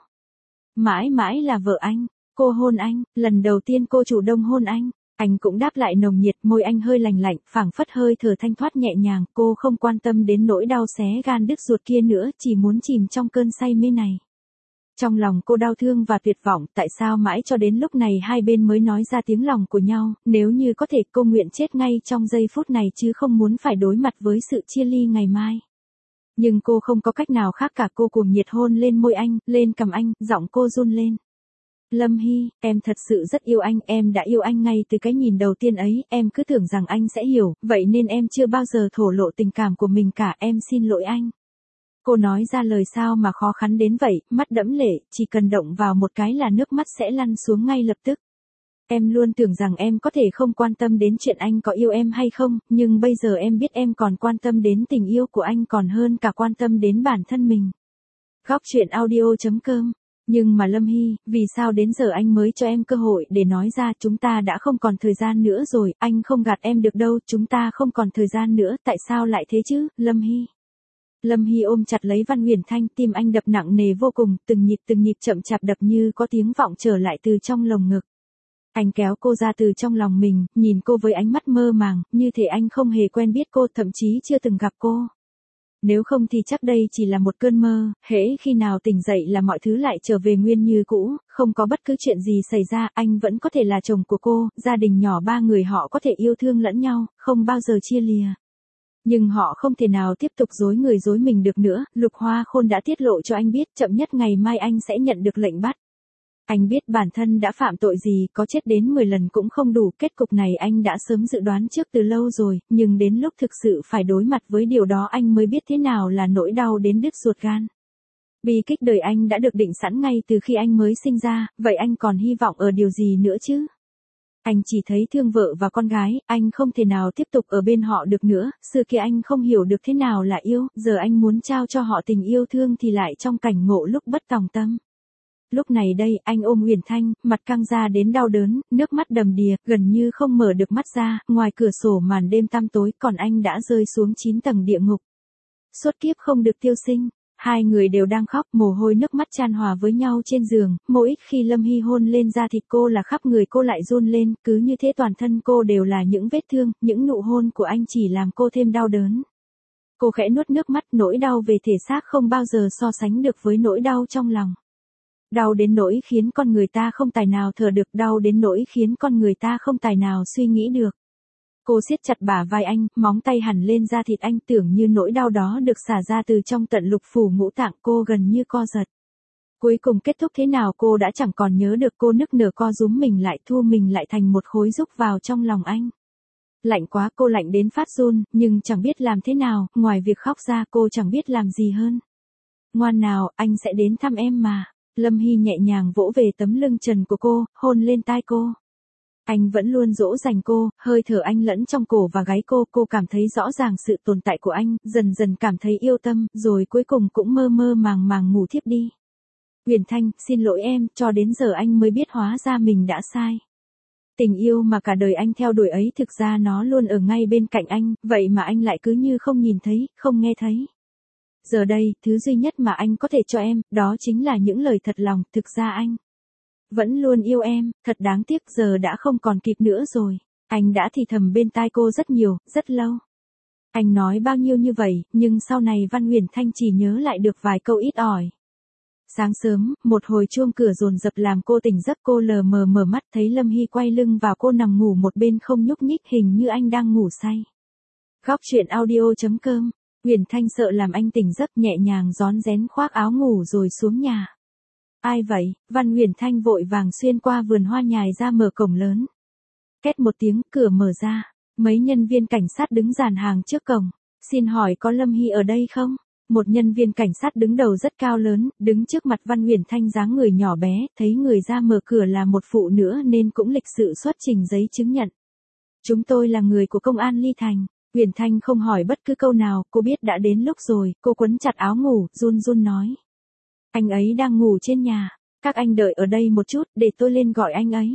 Mãi mãi là vợ anh. Cô hôn anh, lần đầu tiên cô chủ động hôn anh. Anh cũng đáp lại nồng nhiệt, môi anh hơi lành lạnh, phảng phất hơi thở thanh thoát nhẹ nhàng, cô không quan tâm đến nỗi đau xé gan đứt ruột kia nữa, chỉ muốn chìm trong cơn say mê này. Trong lòng cô đau thương và tuyệt vọng, tại sao mãi cho đến lúc này hai bên mới nói ra tiếng lòng của nhau, nếu như có thể cô nguyện chết ngay trong giây phút này chứ không muốn phải đối mặt với sự chia ly ngày mai. Nhưng cô không có cách nào khác cả, cô cuồng nhiệt hôn lên môi anh, lên cằm anh, giọng cô run lên. Lâm Hy, em thật sự rất yêu anh, em đã yêu anh ngay từ cái nhìn đầu tiên ấy, em cứ tưởng rằng anh sẽ hiểu, vậy nên em chưa bao giờ thổ lộ tình cảm của mình cả, em xin lỗi anh. Cô nói ra lời sao mà khó khăn đến vậy, mắt đẫm lệ, chỉ cần động vào một cái là nước mắt sẽ lăn xuống ngay lập tức. Em luôn tưởng rằng em có thể không quan tâm đến chuyện anh có yêu em hay không, nhưng bây giờ em biết em còn quan tâm đến tình yêu của anh còn hơn cả quan tâm đến bản thân mình. Góc truyện audio.com. Nhưng mà Lâm Hy, vì sao đến giờ anh mới cho em cơ hội để nói ra, chúng ta đã không còn thời gian nữa rồi, anh không gạt em được đâu, chúng ta không còn thời gian nữa, tại sao lại thế chứ, Lâm Hy? Lâm Hy ôm chặt lấy Văn Huyền Thanh, tim anh đập nặng nề vô cùng, từng nhịp chậm chạp đập như có tiếng vọng trở lại từ trong lồng ngực. Anh kéo cô ra từ trong lòng mình, nhìn cô với ánh mắt mơ màng, như thể anh không hề quen biết cô, thậm chí chưa từng gặp cô. Nếu không thì chắc đây chỉ là một cơn mơ, hễ khi nào tỉnh dậy là mọi thứ lại trở về nguyên như cũ, không có bất cứ chuyện gì xảy ra, anh vẫn có thể là chồng của cô, gia đình nhỏ 3 người họ có thể yêu thương lẫn nhau, không bao giờ chia lìa. Nhưng họ không thể nào tiếp tục dối người dối mình được nữa, Lục Hoa Khôn đã tiết lộ cho anh biết, chậm nhất ngày mai anh sẽ nhận được lệnh bắt. Anh biết bản thân đã phạm tội gì, có chết đến 10 lần cũng không đủ, kết cục này anh đã sớm dự đoán trước từ lâu rồi, nhưng đến lúc thực sự phải đối mặt với điều đó anh mới biết thế nào là nỗi đau đến đứt ruột gan. Bi kích đời anh đã được định sẵn ngay từ khi anh mới sinh ra, vậy anh còn hy vọng ở điều gì nữa chứ? Anh chỉ thấy thương vợ và con gái, anh không thể nào tiếp tục ở bên họ được nữa, xưa kia anh không hiểu được thế nào là yêu, giờ anh muốn trao cho họ tình yêu thương thì lại trong cảnh ngộ lúc bất tòng tâm. Lúc này đây, anh ôm Huyền Thanh, mặt căng ra đến đau đớn, nước mắt đầm đìa, gần như không mở được mắt ra, ngoài cửa sổ màn đêm tăm tối, còn anh đã rơi xuống 9 tầng địa ngục. Suốt kiếp không được tiêu sinh, hai người đều đang khóc, mồ hôi nước mắt chan hòa với nhau trên giường, mỗi khi Lâm Hy hôn lên da thịt cô là khắp người cô lại run lên, cứ như thế toàn thân cô đều là những vết thương, những nụ hôn của anh chỉ làm cô thêm đau đớn. Cô khẽ nuốt nước mắt, nỗi đau về thể xác không bao giờ so sánh được với nỗi đau trong lòng. Đau đến nỗi khiến con người ta không tài nào thở được, đau đến nỗi khiến con người ta không tài nào suy nghĩ được. Cô siết chặt bả vai anh, móng tay hằn lên da thịt anh, tưởng như nỗi đau đó được xả ra từ trong tận lục phủ ngũ tạng, cô gần như co giật. Cuối cùng kết thúc thế nào cô đã chẳng còn nhớ được, cô nức nở co rúm mình lại, thu mình lại thành một khối rúc vào trong lòng anh. Lạnh quá, cô lạnh đến phát run, nhưng chẳng biết làm thế nào, ngoài việc khóc ra cô chẳng biết làm gì hơn. Ngoan nào, anh sẽ đến thăm em mà. Lâm Hy nhẹ nhàng vỗ về tấm lưng trần của cô, hôn lên tai cô. Anh vẫn luôn dỗ dành cô, hơi thở anh lẫn trong cổ và gáy cô cảm thấy rõ ràng sự tồn tại của anh, dần dần cảm thấy yêu tâm, rồi cuối cùng cũng mơ mơ màng màng ngủ thiếp đi. Huyền Thanh, xin lỗi em, cho đến giờ anh mới biết hóa ra mình đã sai. Tình yêu mà cả đời anh theo đuổi ấy thực ra nó luôn ở ngay bên cạnh anh, vậy mà anh lại cứ như không nhìn thấy, không nghe thấy. Giờ đây, thứ duy nhất mà anh có thể cho em, đó chính là những lời thật lòng, thực ra anh vẫn luôn yêu em, thật đáng tiếc giờ đã không còn kịp nữa rồi. Anh đã thì thầm bên tai cô rất nhiều, rất lâu. Anh nói bao nhiêu như vậy, nhưng sau này Văn Huyền Thanh chỉ nhớ lại được vài câu ít ỏi. Sáng sớm, một hồi chuông cửa dồn dập làm cô tỉnh giấc, cô lờ mờ mở mắt thấy Lâm Hy quay lưng vào, cô nằm ngủ một bên không nhúc nhích, hình như anh đang ngủ say. Góc truyện audio.com. Huyền Thanh sợ làm anh tỉnh giấc, nhẹ nhàng rón rén khoác áo ngủ rồi xuống nhà. Ai vậy? Văn Huyền Thanh vội vàng xuyên qua vườn hoa nhài ra mở cổng lớn. Két một tiếng, cửa mở ra. Mấy nhân viên cảnh sát đứng dàn hàng trước cổng. Xin hỏi có Lâm Hy ở đây không? Một nhân viên cảnh sát đứng đầu rất cao lớn, đứng trước mặt Văn Huyền Thanh, dáng người nhỏ bé, thấy người ra mở cửa là một phụ nữ nên cũng lịch sự xuất trình giấy chứng nhận. Chúng tôi là người của công an Ly Thành. Huyền Thanh không hỏi bất cứ câu nào, cô biết đã đến lúc rồi, cô quấn chặt áo ngủ, run run nói. Anh ấy đang ngủ trên nhà, các anh đợi ở đây một chút, để tôi lên gọi anh ấy.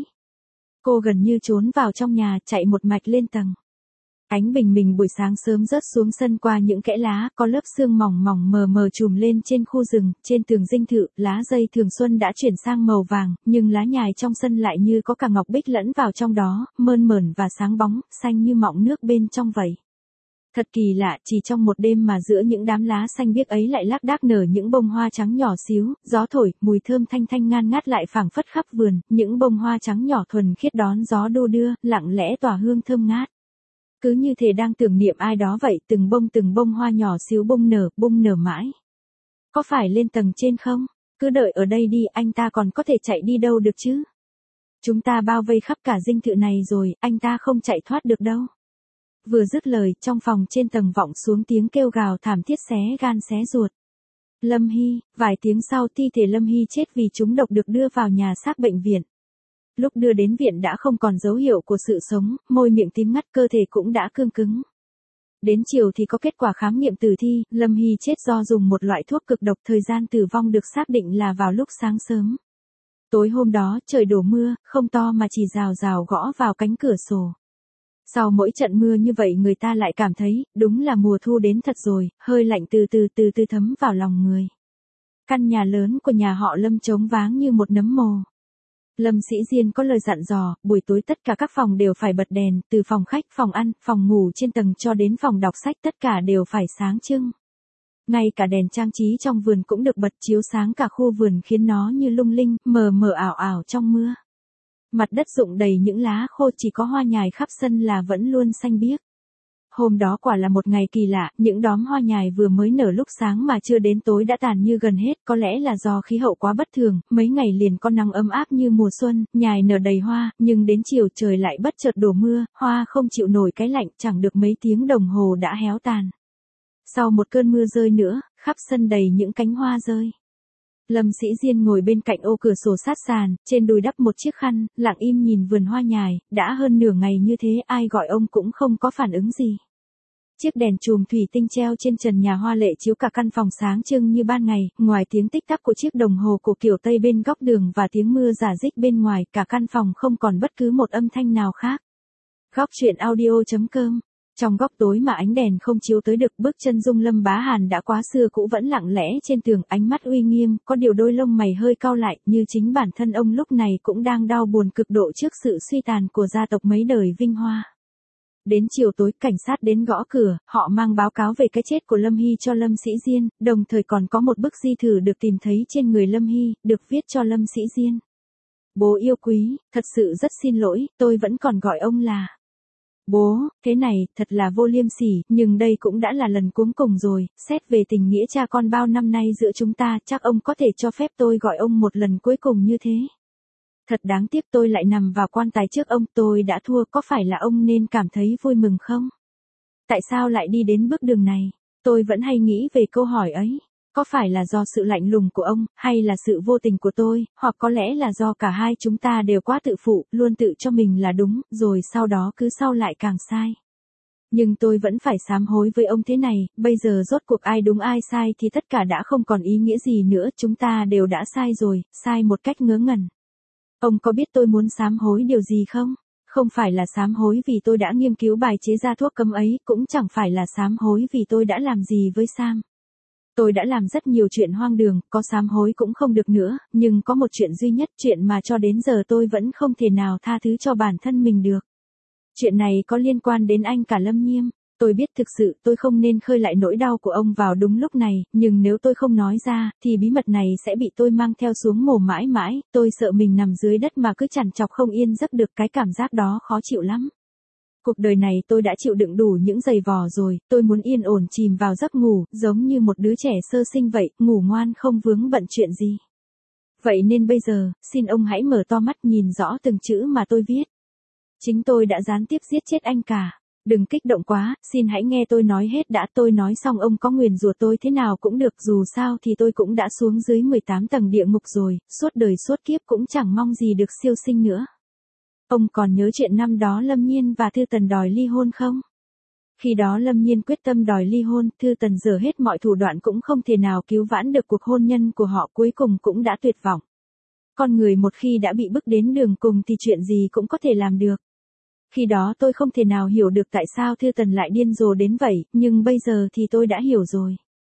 Cô gần như trốn vào trong nhà, chạy một mạch lên tầng. Ánh bình minh buổi sáng sớm rớt xuống sân qua những kẽ lá, có lớp sương mỏng mỏng mờ mờ trùm lên trên khu rừng, trên tường dinh thự, lá dây thường xuân đã chuyển sang màu vàng, nhưng lá nhài trong sân lại như có cả ngọc bích lẫn vào trong đó, mơn mởn và sáng bóng, xanh như mọng nước bên trong vậy. Thật kỳ lạ, chỉ trong một đêm mà giữa những đám lá xanh biếc ấy lại lác đác nở những bông hoa trắng nhỏ xíu, gió thổi, mùi thơm thanh thanh ngan ngát lại phảng phất khắp vườn, những bông hoa trắng nhỏ thuần khiết đón gió đu đưa, lặng lẽ tỏa hương thơm ngát. Cứ như thể đang tưởng niệm ai đó vậy, từng bông hoa nhỏ xíu bung nở mãi. Có phải lên tầng trên không? Cứ đợi ở đây đi, anh ta còn có thể chạy đi đâu được chứ? Chúng ta bao vây khắp cả dinh thự này rồi, anh ta không chạy thoát được đâu. Vừa dứt lời, trong phòng trên tầng vọng xuống tiếng kêu gào thảm thiết xé gan xé ruột. Lâm Hy, vài tiếng sau thi thể Lâm Hy chết vì trúng độc được đưa vào nhà xác bệnh viện. Lúc đưa đến viện đã không còn dấu hiệu của sự sống, môi miệng tím ngắt, cơ thể cũng đã cương cứng. Đến chiều thì có kết quả khám nghiệm tử thi, Lâm Hy chết do dùng một loại thuốc cực độc, thời gian tử vong được xác định là vào lúc sáng sớm. Tối hôm đó, trời đổ mưa, không to mà chỉ rào rào gõ vào cánh cửa sổ. Sau mỗi trận mưa như vậy người ta lại cảm thấy, đúng là mùa thu đến thật rồi, hơi lạnh từ từ thấm vào lòng người. Căn nhà lớn của nhà họ Lâm trống váng như một nấm mồ. Lâm Sĩ Diên có lời dặn dò, buổi tối tất cả các phòng đều phải bật đèn, từ phòng khách, phòng ăn, phòng ngủ trên tầng cho đến phòng đọc sách tất cả đều phải sáng trưng. Ngay cả đèn trang trí trong vườn cũng được bật chiếu sáng cả khu vườn khiến nó như lung linh, mờ mờ ảo ảo trong mưa. Mặt đất rụng đầy những lá khô, chỉ có hoa nhài khắp sân là vẫn luôn xanh biếc. Hôm đó quả là một ngày kỳ lạ, những đóm hoa nhài vừa mới nở lúc sáng mà chưa đến tối đã tàn như gần hết, có lẽ là do khí hậu quá bất thường, mấy ngày liền có nắng ấm áp như mùa xuân, nhài nở đầy hoa, nhưng đến chiều trời lại bất chợt đổ mưa, hoa không chịu nổi cái lạnh, chẳng được mấy tiếng đồng hồ đã héo tàn. Sau một cơn mưa rơi nữa, khắp sân đầy những cánh hoa rơi. Lâm Sĩ Diên ngồi bên cạnh ô cửa sổ sát sàn, trên đùi đắp một chiếc khăn, lặng im nhìn vườn hoa nhài, đã hơn nửa ngày như thế ai gọi ông cũng không có phản ứng gì. Chiếc đèn chùm thủy tinh treo trên trần nhà hoa lệ chiếu cả căn phòng sáng trưng như ban ngày, ngoài tiếng tích tắc của chiếc đồng hồ cổ kiểu Tây bên góc đường và tiếng mưa rả rích bên ngoài, cả căn phòng không còn bất cứ một âm thanh nào khác. Góc truyện audio.com. Trong góc tối mà ánh đèn không chiếu tới được, bước chân Dung Lâm Bá Hàn đã quá xưa cũ vẫn lặng lẽ trên tường, ánh mắt uy nghiêm, có điều đôi lông mày hơi cau lại, như chính bản thân ông lúc này cũng đang đau buồn cực độ trước sự suy tàn của gia tộc mấy đời vinh hoa. Đến chiều tối, cảnh sát đến gõ cửa, họ mang báo cáo về cái chết của Lâm Hy cho Lâm Sĩ Diên, đồng thời còn có một bức di thư được tìm thấy trên người Lâm Hy, được viết cho Lâm Sĩ Diên. Bố yêu quý, thật sự rất xin lỗi, tôi vẫn còn gọi ông là bố, thế này, thật là vô liêm sỉ, nhưng đây cũng đã là lần cuối cùng rồi, xét về tình nghĩa cha con bao năm nay giữa chúng ta, chắc ông có thể cho phép tôi gọi ông một lần cuối cùng như thế. Thật đáng tiếc tôi lại nằm vào quan tài trước ông, tôi đã thua, có phải là ông nên cảm thấy vui mừng không? Tại sao lại đi đến bước đường này? Tôi vẫn hay nghĩ về câu hỏi ấy. Có phải là do sự lạnh lùng của ông, hay là sự vô tình của tôi, hoặc có lẽ là do cả hai chúng ta đều quá tự phụ, luôn tự cho mình là đúng, rồi sau đó cứ sau lại càng sai. Nhưng tôi vẫn phải sám hối với ông thế này, bây giờ rốt cuộc ai đúng ai sai thì tất cả đã không còn ý nghĩa gì nữa, chúng ta đều đã sai rồi, sai một cách ngớ ngẩn. Ông có biết tôi muốn sám hối điều gì không? Không phải là sám hối vì tôi đã nghiên cứu bài chế ra thuốc cấm ấy, cũng chẳng phải là sám hối vì tôi đã làm gì với Sam. Tôi đã làm rất nhiều chuyện hoang đường, có sám hối cũng không được nữa, nhưng có một chuyện duy nhất, chuyện mà cho đến giờ tôi vẫn không thể nào tha thứ cho bản thân mình được. Chuyện này có liên quan đến anh cả Lâm Nhiêm. Tôi biết thực sự tôi không nên khơi lại nỗi đau của ông vào đúng lúc này, nhưng nếu tôi không nói ra, thì bí mật này sẽ bị tôi mang theo xuống mồ mãi mãi, tôi sợ mình nằm dưới đất mà cứ trằn trọc không yên giấc được, cái cảm giác đó khó chịu lắm. Cuộc đời này tôi đã chịu đựng đủ những giày vò rồi, tôi muốn yên ổn chìm vào giấc ngủ, giống như một đứa trẻ sơ sinh vậy, ngủ ngoan không vướng bận chuyện gì. Vậy nên bây giờ, xin ông hãy mở to mắt nhìn rõ từng chữ mà tôi viết. Chính tôi đã gián tiếp giết chết anh cả. Đừng kích động quá, xin hãy nghe tôi nói hết đã, tôi nói xong ông có nguyền rủa tôi thế nào cũng được, dù sao thì tôi cũng đã xuống dưới 18 tầng địa ngục rồi, suốt đời suốt kiếp cũng chẳng mong gì được siêu sinh nữa. Ông còn nhớ chuyện năm đó Lâm Nhiên và Thư Tần đòi ly hôn không? Khi đó Lâm Nhiên quyết tâm đòi ly hôn, Thư Tần dở hết mọi thủ đoạn cũng không thể nào cứu vãn được cuộc hôn nhân của họ, cuối cùng cũng đã tuyệt vọng. Con người một khi đã bị bước đến đường cùng thì chuyện gì cũng có thể làm được. Khi đó tôi không thể nào hiểu được tại sao Thư Tần lại điên rồ đến vậy, nhưng bây giờ thì tôi đã hiểu rồi.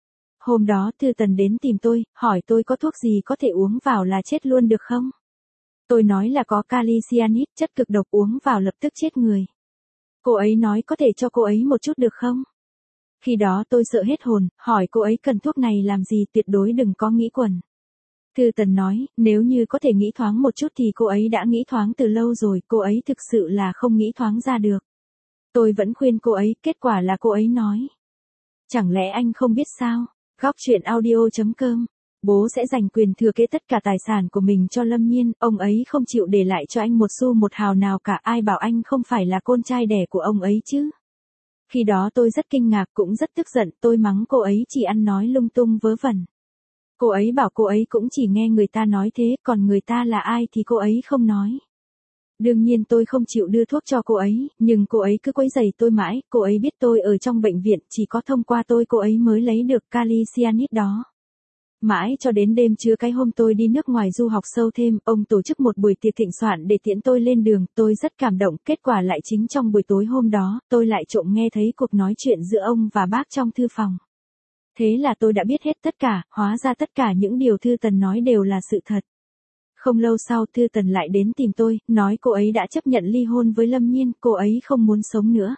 Hôm đó Thư Tần đến tìm tôi, hỏi tôi có thuốc gì có thể uống vào là chết luôn được không? Tôi nói là có kali cyanide, chất cực độc, uống vào lập tức chết người. Cô ấy nói có thể cho cô ấy một chút được không? Khi đó tôi sợ hết hồn, hỏi cô ấy cần thuốc này làm gì, tuyệt đối đừng có nghĩ quẩn. Thư Tần nói, nếu như có thể nghĩ thoáng một chút thì cô ấy đã nghĩ thoáng từ lâu rồi, cô ấy thực sự là không nghĩ thoáng ra được. Tôi vẫn khuyên cô ấy, kết quả là cô ấy nói. Chẳng lẽ anh không biết sao? Góc truyện audio.com. Bố sẽ giành quyền thừa kế tất cả tài sản của mình cho Lâm Nhiên, ông ấy không chịu để lại cho anh một xu một hào nào cả, ai bảo anh không phải là con trai đẻ của ông ấy chứ? Khi đó tôi rất kinh ngạc cũng rất tức giận, tôi mắng cô ấy chỉ ăn nói lung tung vớ vẩn. Cô ấy bảo cô ấy cũng chỉ nghe người ta nói thế, còn người ta là ai thì cô ấy không nói. Đương nhiên tôi không chịu đưa thuốc cho cô ấy, nhưng cô ấy cứ quấy rầy tôi mãi, cô ấy biết tôi ở trong bệnh viện, chỉ có thông qua tôi cô ấy mới lấy được kali cyanide đó. Mãi cho đến đêm trưa cái hôm tôi đi nước ngoài du học sâu thêm, ông tổ chức một buổi tiệc thịnh soạn để tiễn tôi lên đường, tôi rất cảm động, kết quả lại chính trong buổi tối hôm đó, tôi lại trộm nghe thấy cuộc nói chuyện giữa ông và bác trong thư phòng. Thế là tôi đã biết hết tất cả, hóa ra tất cả những điều Thư Tần nói đều là sự thật. Không lâu sau Thư Tần lại đến tìm tôi, nói cô ấy đã chấp nhận ly hôn với Lâm Nhiên, cô ấy không muốn sống nữa.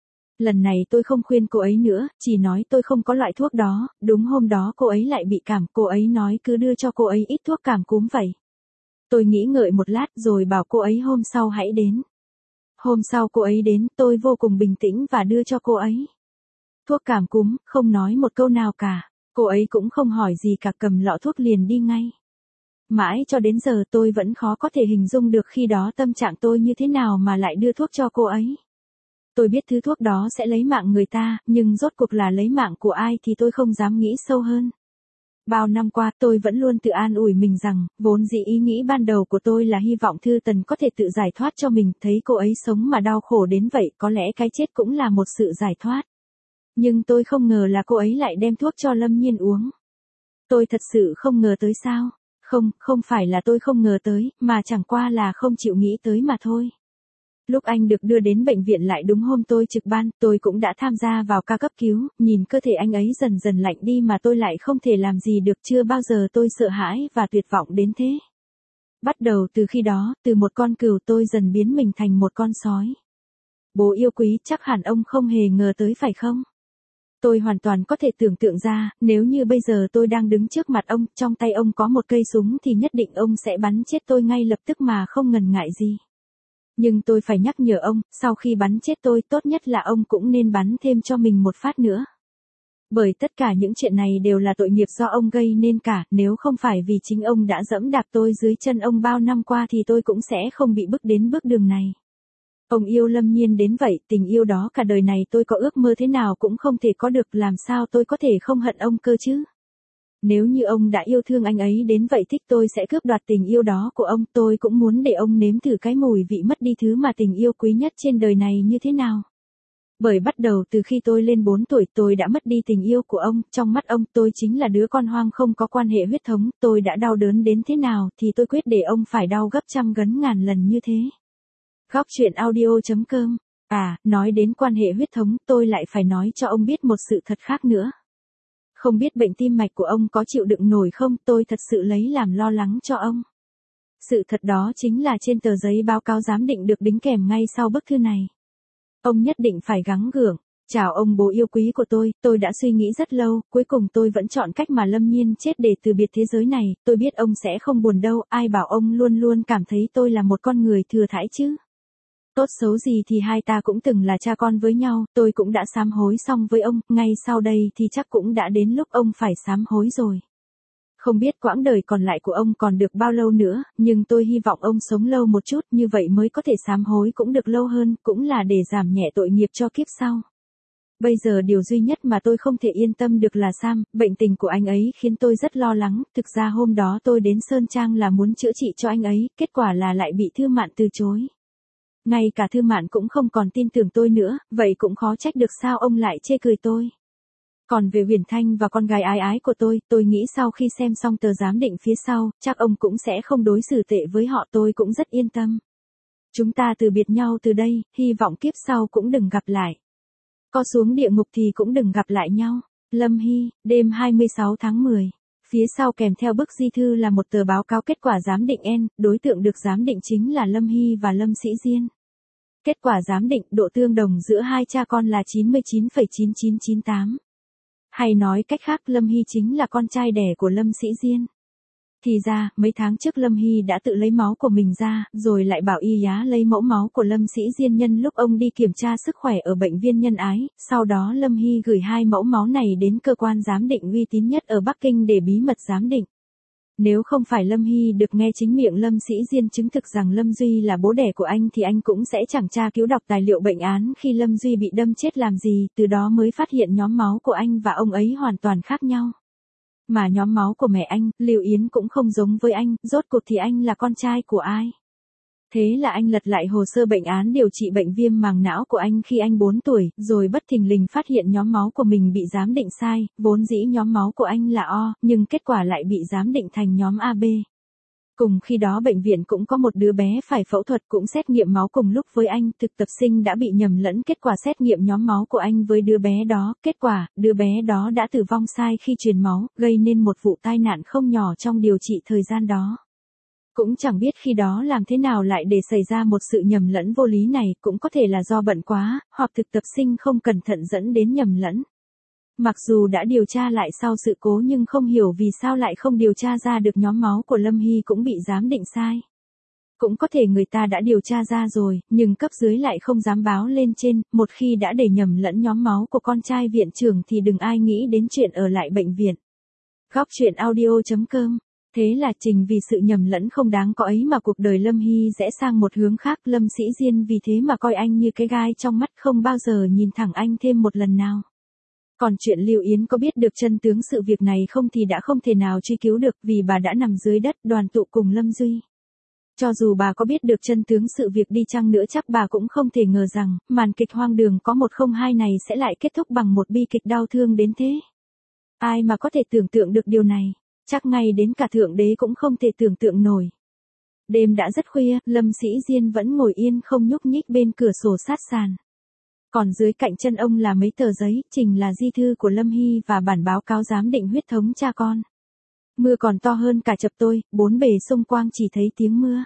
Lần này tôi không khuyên cô ấy nữa, chỉ nói tôi không có loại thuốc đó, đúng hôm đó cô ấy lại bị cảm, cô ấy nói cứ đưa cho cô ấy ít thuốc cảm cúm vậy. Tôi nghĩ ngợi một lát rồi bảo cô ấy hôm sau hãy đến. Hôm sau cô ấy đến, tôi vô cùng bình tĩnh và đưa cho cô ấy thuốc cảm cúm, không nói một câu nào cả. Cô ấy cũng không hỏi gì cả, cầm lọ thuốc liền đi ngay. Mãi cho đến giờ tôi vẫn khó có thể hình dung được khi đó tâm trạng tôi như thế nào mà lại đưa thuốc cho cô ấy. Tôi biết thứ thuốc đó sẽ lấy mạng người ta, nhưng rốt cuộc là lấy mạng của ai thì tôi không dám nghĩ sâu hơn. Bao năm qua tôi vẫn luôn tự an ủi mình rằng, vốn dĩ ý nghĩ ban đầu của tôi là hy vọng Thư Tần có thể tự giải thoát cho mình, thấy cô ấy sống mà đau khổ đến vậy, có lẽ cái chết cũng là một sự giải thoát. Nhưng tôi không ngờ là cô ấy lại đem thuốc cho Lâm Nhiên uống. Tôi thật sự không ngờ tới sao? Không phải là tôi không ngờ tới, mà chẳng qua là không chịu nghĩ tới mà thôi. Lúc anh được đưa đến bệnh viện lại đúng hôm tôi trực ban, tôi cũng đã tham gia vào ca cấp cứu, nhìn cơ thể anh ấy dần dần lạnh đi mà tôi lại không thể làm gì được, chưa bao giờ tôi sợ hãi và tuyệt vọng đến thế. Bắt đầu từ khi đó, từ một con cừu tôi dần biến mình thành một con sói. Bố yêu quý, chắc hẳn ông không hề ngờ tới phải không? Tôi hoàn toàn có thể tưởng tượng ra, nếu như bây giờ tôi đang đứng trước mặt ông, trong tay ông có một cây súng thì nhất định ông sẽ bắn chết tôi ngay lập tức mà không ngần ngại gì. Nhưng tôi phải nhắc nhở ông, sau khi bắn chết tôi, tốt nhất là ông cũng nên bắn thêm cho mình một phát nữa. Bởi tất cả những chuyện này đều là tội nghiệp do ông gây nên cả, nếu không phải vì chính ông đã dẫm đạp tôi dưới chân ông bao năm qua thì tôi cũng sẽ không bị bước đến bước đường này. Ông yêu Lâm Nhiên đến vậy, tình yêu đó cả đời này tôi có ước mơ thế nào cũng không thể có được, làm sao tôi có thể không hận ông cơ chứ? Nếu như ông đã yêu thương anh ấy đến vậy thích tôi sẽ cướp đoạt tình yêu đó của ông, tôi cũng muốn để ông nếm thử cái mùi vị mất đi thứ mà tình yêu quý nhất trên đời này như thế nào. Bởi bắt đầu từ khi tôi lên 4 tuổi tôi đã mất đi tình yêu của ông, trong mắt ông tôi chính là đứa con hoang không có quan hệ huyết thống, tôi đã đau đớn đến thế nào thì tôi quyết để ông phải đau gấp trăm ngấn ngàn lần như thế. Góc truyện audio.com. À, nói đến quan hệ huyết thống, tôi lại phải nói cho ông biết một sự thật khác nữa. Không biết bệnh tim mạch của ông có chịu đựng nổi không, tôi thật sự lấy làm lo lắng cho ông. Sự thật đó chính là trên tờ giấy báo cáo giám định được đính kèm ngay sau bức thư này. Ông nhất định phải gắng gượng. Chào ông bố yêu quý của tôi đã suy nghĩ rất lâu, cuối cùng tôi vẫn chọn cách mà lâm nhiên chết để từ biệt thế giới này, tôi biết ông sẽ không buồn đâu, ai bảo ông luôn luôn cảm thấy tôi là một con người thừa thãi chứ. Tốt xấu gì thì hai ta cũng từng là cha con với nhau, tôi cũng đã sám hối xong với ông, ngay sau đây thì chắc cũng đã đến lúc ông phải sám hối rồi. Không biết quãng đời còn lại của ông còn được bao lâu nữa, nhưng tôi hy vọng ông sống lâu một chút, như vậy mới có thể sám hối cũng được lâu hơn, cũng là để giảm nhẹ tội nghiệp cho kiếp sau. Bây giờ điều duy nhất mà tôi không thể yên tâm được là Sam, bệnh tình của anh ấy khiến tôi rất lo lắng, thực ra hôm đó tôi đến Sơn Trang là muốn chữa trị cho anh ấy, kết quả là lại bị Thư Mạn từ chối. Ngay cả Thư Mạn cũng không còn tin tưởng tôi nữa, vậy cũng khó trách được sao ông lại chê cười tôi. Còn về Huyền Thanh và con gái ái ái của tôi nghĩ sau khi xem xong tờ giám định phía sau, chắc ông cũng sẽ không đối xử tệ với họ, tôi cũng rất yên tâm. Chúng ta từ biệt nhau từ đây, hy vọng kiếp sau cũng đừng gặp lại. Có xuống địa ngục thì cũng đừng gặp lại nhau. Lâm Hy, đêm 26 tháng 10. Phía sau kèm theo bức di thư là một tờ báo cáo kết quả giám định N, đối tượng được giám định chính là Lâm Hy và Lâm Sĩ Diên. Kết quả giám định độ tương đồng giữa hai cha con là 99,9998. Hay nói cách khác Lâm Hy chính là con trai đẻ của Lâm Sĩ Diên. Thì ra, mấy tháng trước Lâm Hy đã tự lấy máu của mình ra, rồi lại bảo y tá lấy mẫu máu của Lâm Sĩ Diên nhân lúc ông đi kiểm tra sức khỏe ở bệnh viện Nhân Ái, sau đó Lâm Hy gửi 2 mẫu máu này đến cơ quan giám định uy tín nhất ở Bắc Kinh để bí mật giám định. Nếu không phải Lâm Hy được nghe chính miệng Lâm Sĩ Diên chứng thực rằng Lâm Duy là bố đẻ của anh thì anh cũng sẽ chẳng tra cứu đọc tài liệu bệnh án khi Lâm Duy bị đâm chết làm gì, từ đó mới phát hiện nhóm máu của anh và ông ấy hoàn toàn khác nhau. Mà nhóm máu của mẹ anh, Lưu Yến cũng không giống với anh, rốt cuộc thì anh là con trai của ai? Thế là anh lật lại hồ sơ bệnh án điều trị bệnh viêm màng não của anh khi anh 4 tuổi, rồi bất thình lình phát hiện nhóm máu của mình bị giám định sai, vốn dĩ nhóm máu của anh là O, nhưng kết quả lại bị giám định thành nhóm AB. Cùng khi đó bệnh viện cũng có một đứa bé phải phẫu thuật cũng xét nghiệm máu cùng lúc với anh, thực tập sinh đã bị nhầm lẫn kết quả xét nghiệm nhóm máu của anh với đứa bé đó, kết quả, đứa bé đó đã tử vong sai khi truyền máu, gây nên một vụ tai nạn không nhỏ trong điều trị thời gian đó. Cũng chẳng biết khi đó làm thế nào lại để xảy ra một sự nhầm lẫn vô lý này, cũng có thể là do bận quá, hoặc thực tập sinh không cẩn thận dẫn đến nhầm lẫn. Mặc dù đã điều tra lại sau sự cố nhưng không hiểu vì sao lại không điều tra ra được nhóm máu của Lâm Hy cũng bị giám định sai. Cũng có thể người ta đã điều tra ra rồi, nhưng cấp dưới lại không dám báo lên trên, một khi đã để nhầm lẫn nhóm máu của con trai viện trưởng thì đừng ai nghĩ đến chuyện ở lại bệnh viện. Góc truyện audio.com. Thế là Trình vì sự nhầm lẫn không đáng có ấy mà cuộc đời Lâm Hy rẽ sang một hướng khác, Lâm Sĩ Diên vì thế mà coi anh như cái gai trong mắt, không bao giờ nhìn thẳng anh thêm một lần nào. Còn chuyện Lưu Yến có biết được chân tướng sự việc này không thì đã không thể nào truy cứu được vì bà đã nằm dưới đất đoàn tụ cùng Lâm Duy. Cho dù bà có biết được chân tướng sự việc đi chăng nữa chắc bà cũng không thể ngờ rằng màn kịch hoang đường có 102 này sẽ lại kết thúc bằng một bi kịch đau thương đến thế. Ai mà có thể tưởng tượng được điều này, chắc ngay đến cả Thượng Đế cũng không thể tưởng tượng nổi. Đêm đã rất khuya, Lâm Sĩ Diên vẫn ngồi yên không nhúc nhích bên cửa sổ sát sàn. Còn dưới cạnh chân ông là mấy tờ giấy, Trình là di thư của Lâm Hy và bản báo cáo giám định huyết thống cha con. Mưa còn to hơn cả chập tôi, bốn bề xung quanh chỉ thấy tiếng mưa.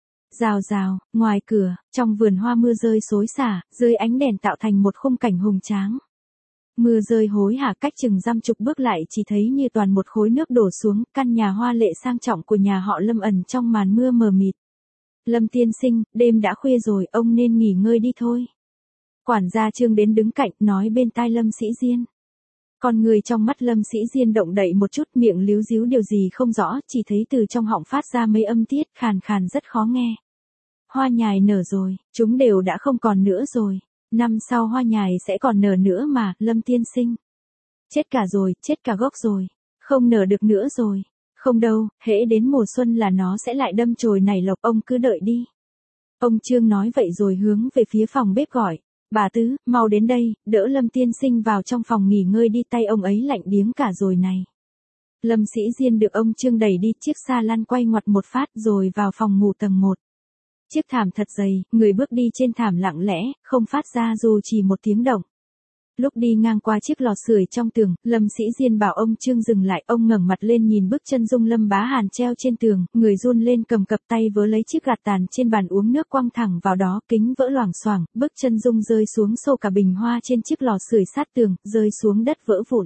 Rào rào, ngoài cửa, trong vườn hoa mưa rơi xối xả, dưới ánh đèn tạo thành một khung cảnh hùng tráng. Mưa rơi hối hả cách chừng dăm chục bước lại chỉ thấy như toàn một khối nước đổ xuống, căn nhà hoa lệ sang trọng của nhà họ Lâm ẩn trong màn mưa mờ mịt. Lâm tiên sinh, đêm đã khuya rồi, ông nên nghỉ ngơi đi thôi. Quản gia Trương đến đứng cạnh, nói bên tai Lâm Sĩ Diên. Con người trong mắt Lâm Sĩ Diên động đậy một chút, miệng líu díu điều gì không rõ, chỉ thấy từ trong họng phát ra mấy âm tiết khàn khàn rất khó nghe. Hoa nhài nở rồi, chúng đều đã không còn nữa rồi. Năm sau hoa nhài sẽ còn nở nữa mà, Lâm tiên sinh. Chết cả rồi, chết cả gốc rồi. Không nở được nữa rồi. Không đâu, hễ đến mùa xuân là nó sẽ lại đâm chồi nảy lộc, ông cứ đợi đi. Ông Trương nói vậy rồi hướng về phía phòng bếp gọi. Bà Tứ, mau đến đây, đỡ Lâm tiên sinh vào trong phòng nghỉ ngơi đi, tay ông ấy lạnh điếng cả rồi này. Lâm Sĩ Diên được ông Trương đẩy đi, chiếc xa lăn quay ngoặt một phát rồi vào phòng ngủ tầng 1. Chiếc thảm thật dày, người bước đi trên thảm lặng lẽ, không phát ra dù chỉ một tiếng động. Lúc đi ngang qua chiếc lò sưởi trong tường, Lâm Sĩ Diên bảo ông Trương dừng lại, ông ngẩng mặt lên nhìn bức chân dung Lâm Bá Hàn treo trên tường, người run lên cầm cặp tay vớ lấy chiếc gạt tàn trên bàn uống nước quăng thẳng vào đó, kính vỡ loảng xoảng, bức chân dung rơi xuống xô cả bình hoa trên chiếc lò sưởi sát tường, rơi xuống đất vỡ vụn.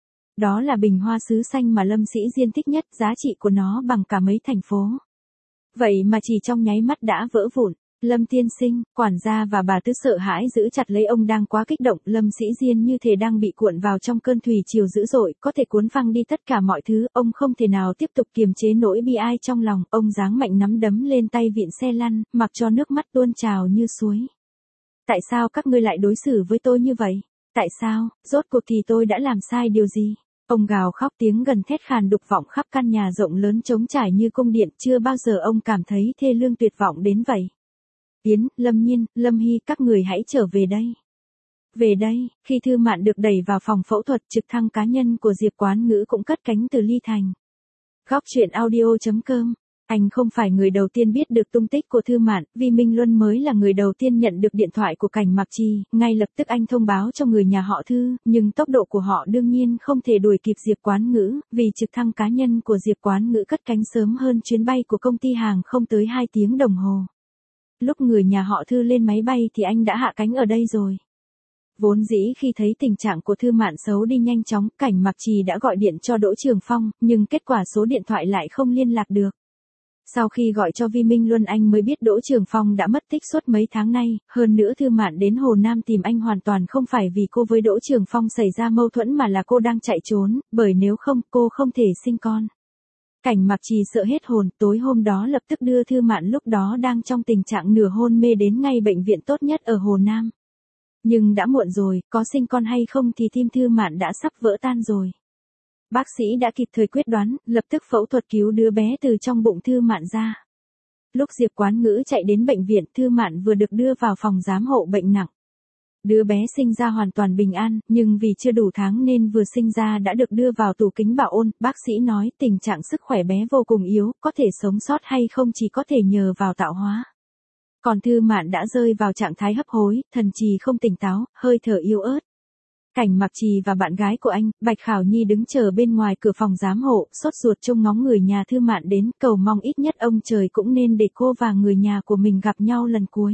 Đó là bình hoa sứ xanh mà Lâm Sĩ Diên thích nhất, giá trị của nó bằng cả mấy thành phố. Vậy mà chỉ trong nháy mắt đã vỡ vụn. Lâm tiên sinh, quản gia và bà Tứ sợ hãi giữ chặt lấy ông đang quá kích động, Lâm Sĩ Diên như thể đang bị cuộn vào trong cơn thủy triều dữ dội, có thể cuốn phăng đi tất cả mọi thứ, ông không thể nào tiếp tục kiềm chế nỗi bi ai trong lòng, ông giáng mạnh nắm đấm lên tay vịn xe lăn, mặc cho nước mắt tuôn trào như suối. Tại sao các ngươi lại đối xử với tôi như vậy? Tại sao, rốt cuộc thì tôi đã làm sai điều gì? Ông gào khóc, tiếng gần thét khàn đục vọng khắp căn nhà rộng lớn trống trải như cung điện, chưa bao giờ ông cảm thấy thê lương tuyệt vọng đến vậy. Yến, Lâm Nhiên, Lâm Hy, các người hãy trở về đây. Về đây, khi Thư Mạn được đẩy vào phòng phẫu thuật, trực thăng cá nhân của Diệp Quán Ngữ cũng cất cánh từ Ly Thành. Góc truyện audio.com. Anh không phải người đầu tiên biết được tung tích của Thư Mạn, Vi Minh Luân mới là người đầu tiên nhận được điện thoại của Cảnh Mặc Trì, ngay lập tức anh thông báo cho người nhà họ Thư, nhưng tốc độ của họ đương nhiên không thể đuổi kịp Diệp Quán Ngữ, vì trực thăng cá nhân của Diệp Quán Ngữ cất cánh sớm hơn chuyến bay của công ty hàng không tới 2 tiếng đồng hồ. Lúc người nhà họ Thư lên máy bay thì anh đã hạ cánh ở đây rồi. Vốn dĩ khi thấy tình trạng của Thư Mạn xấu đi nhanh chóng, Cảnh Mặc Trì đã gọi điện cho Đỗ Trường Phong, nhưng kết quả số điện thoại lại không liên lạc được. Sau khi gọi cho Vi Minh Luân, anh mới biết Đỗ Trường Phong đã mất tích suốt mấy tháng nay, hơn nữa Thư Mạn đến Hồ Nam tìm anh hoàn toàn không phải vì cô với Đỗ Trường Phong xảy ra mâu thuẫn mà là cô đang chạy trốn, bởi nếu không cô không thể sinh con. Cảnh Mặc Trì sợ hết hồn, tối hôm đó lập tức đưa Thư Mạn lúc đó đang trong tình trạng nửa hôn mê đến ngay bệnh viện tốt nhất ở Hồ Nam. Nhưng đã muộn rồi, có sinh con hay không thì tim Thư Mạn đã sắp vỡ tan rồi. Bác sĩ đã kịp thời quyết đoán, lập tức phẫu thuật cứu đứa bé từ trong bụng Thư Mạn ra. Lúc Diệp Quán Ngữ chạy đến bệnh viện, Thư Mạn vừa được đưa vào phòng giám hộ bệnh nặng. Đứa bé sinh ra hoàn toàn bình an, nhưng vì chưa đủ tháng nên vừa sinh ra đã được đưa vào tủ kính bảo ôn, bác sĩ nói tình trạng sức khỏe bé vô cùng yếu, có thể sống sót hay không chỉ có thể nhờ vào tạo hóa. Còn Thư Mạn đã rơi vào trạng thái hấp hối, thần trí không tỉnh táo, hơi thở yếu ớt. Cảnh Mặc Trì và bạn gái của anh, Bạch Khảo Nhi đứng chờ bên ngoài cửa phòng giám hộ, sốt ruột trông ngóng người nhà Thư Mạn đến, cầu mong ít nhất ông trời cũng nên để cô và người nhà của mình gặp nhau lần cuối.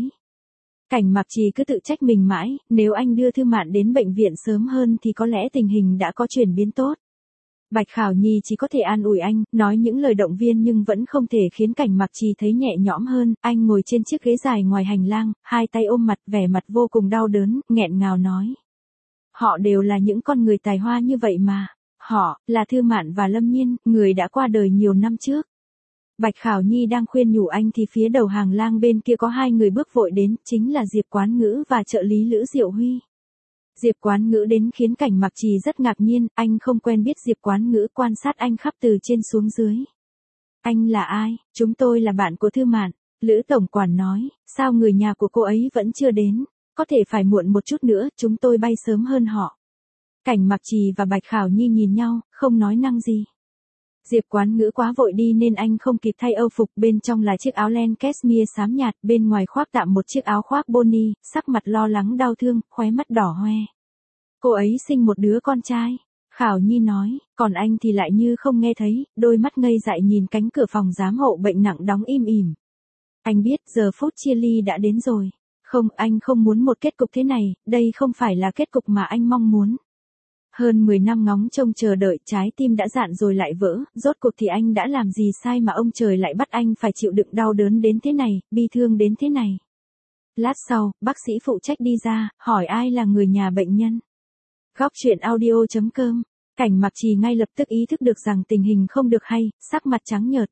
Cảnh Mặc Trì cứ tự trách mình mãi, nếu anh đưa Thư Mạn đến bệnh viện sớm hơn thì có lẽ tình hình đã có chuyển biến tốt. Bạch Khảo Nhi chỉ có thể an ủi anh, nói những lời động viên nhưng vẫn không thể khiến Cảnh Mặc Trì thấy nhẹ nhõm hơn. Anh ngồi trên chiếc ghế dài ngoài hành lang, hai tay ôm mặt, vẻ mặt vô cùng đau đớn, nghẹn ngào nói. Họ đều là những con người tài hoa như vậy mà. Họ, là Thư Mạn và Lâm Nhiên, người đã qua đời nhiều năm trước. Bạch Khảo Nhi đang khuyên nhủ anh thì phía đầu hàng lang bên kia có hai người bước vội đến, chính là Diệp Quán Ngữ và trợ lý Lữ Diệu Huy. Diệp Quán Ngữ đến khiến Cảnh Mặc Trì rất ngạc nhiên, anh không quen biết Diệp Quán Ngữ, quan sát anh khắp từ trên xuống dưới. Anh là ai? Chúng tôi là bạn của Thư Mạn. Lữ tổng quản nói, sao người nhà của cô ấy vẫn chưa đến? Có thể phải muộn một chút nữa, chúng tôi bay sớm hơn họ. Cảnh Mặc Trì và Bạch Khảo Nhi nhìn nhau, không nói năng gì. Diệp Quán Ngữ quá vội đi nên anh không kịp thay âu phục, bên trong là chiếc áo len cashmere xám nhạt, bên ngoài khoác tạm một chiếc áo khoác boni, sắc mặt lo lắng đau thương, khóe mắt đỏ hoe. Cô ấy sinh một đứa con trai. Khảo Nhi nói, còn anh thì lại như không nghe thấy, đôi mắt ngây dại nhìn cánh cửa phòng giám hộ bệnh nặng đóng im ỉm. Anh biết giờ phút chia ly đã đến rồi. Không, anh không muốn một kết cục thế này, đây không phải là kết cục mà anh mong muốn. Hơn 10 năm ngóng trông chờ đợi, trái tim đã dạn rồi lại vỡ, rốt cuộc thì anh đã làm gì sai mà ông trời lại bắt anh phải chịu đựng đau đớn đến thế này, bi thương đến thế này. Lát sau, bác sĩ phụ trách đi ra, hỏi ai là người nhà bệnh nhân. Góc truyện audio.com. Cảnh Mặc Trì ngay lập tức ý thức được rằng tình hình không được hay, sắc mặt trắng nhợt.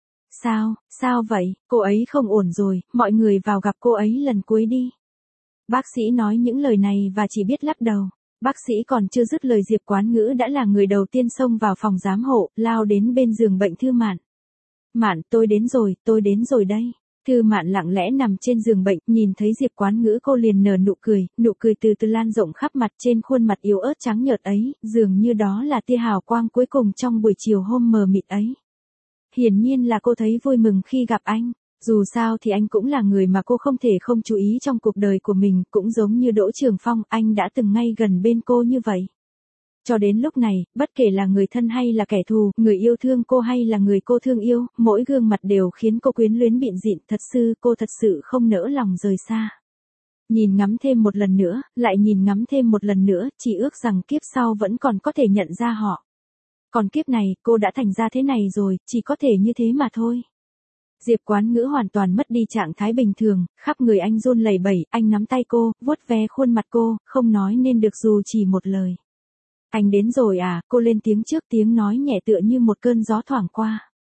Sao vậy, cô ấy không ổn rồi, mọi người vào gặp cô ấy lần cuối đi. Bác sĩ nói những lời này và chỉ biết lắc đầu. Bác sĩ còn chưa dứt lời Diệp Quán Ngữ đã là người đầu tiên xông vào phòng giám hộ, lao đến bên giường bệnh Thư Mạn. Mạn, tôi đến rồi đây. Thư Mạn lặng lẽ nằm trên giường bệnh, nhìn thấy Diệp Quán Ngữ cô liền nở nụ cười từ từ lan rộng khắp mặt trên khuôn mặt yếu ớt trắng nhợt ấy, dường như đó là tia hào quang cuối cùng trong buổi chiều hôm mờ mịt ấy. Hiển nhiên là cô thấy vui mừng khi gặp anh. Dù sao thì anh cũng là người mà cô không thể không chú ý trong cuộc đời của mình, cũng giống như Đỗ Trường Phong, anh đã từng ngay gần bên cô như vậy. Cho đến lúc này, bất kể là người thân hay là kẻ thù, người yêu thương cô hay là người cô thương yêu, mỗi gương mặt đều khiến cô quyến luyến bịn dịn, cô thật sự không nỡ lòng rời xa. Nhìn ngắm thêm một lần nữa, lại nhìn ngắm thêm một lần nữa, chỉ ước rằng kiếp sau vẫn còn có thể nhận ra họ. Còn kiếp này, cô đã thành ra thế này rồi, chỉ có thể như thế mà thôi. Diệp Quán Ngữ hoàn toàn mất đi trạng thái bình thường, khắp người anh run lẩy bẩy, anh nắm tay cô, vuốt ve khuôn mặt cô, không nói nên được dù chỉ một lời. Anh đến rồi à, cô lên tiếng trước, tiếng nói nhẹ tựa như một cơn gió thoảng qua.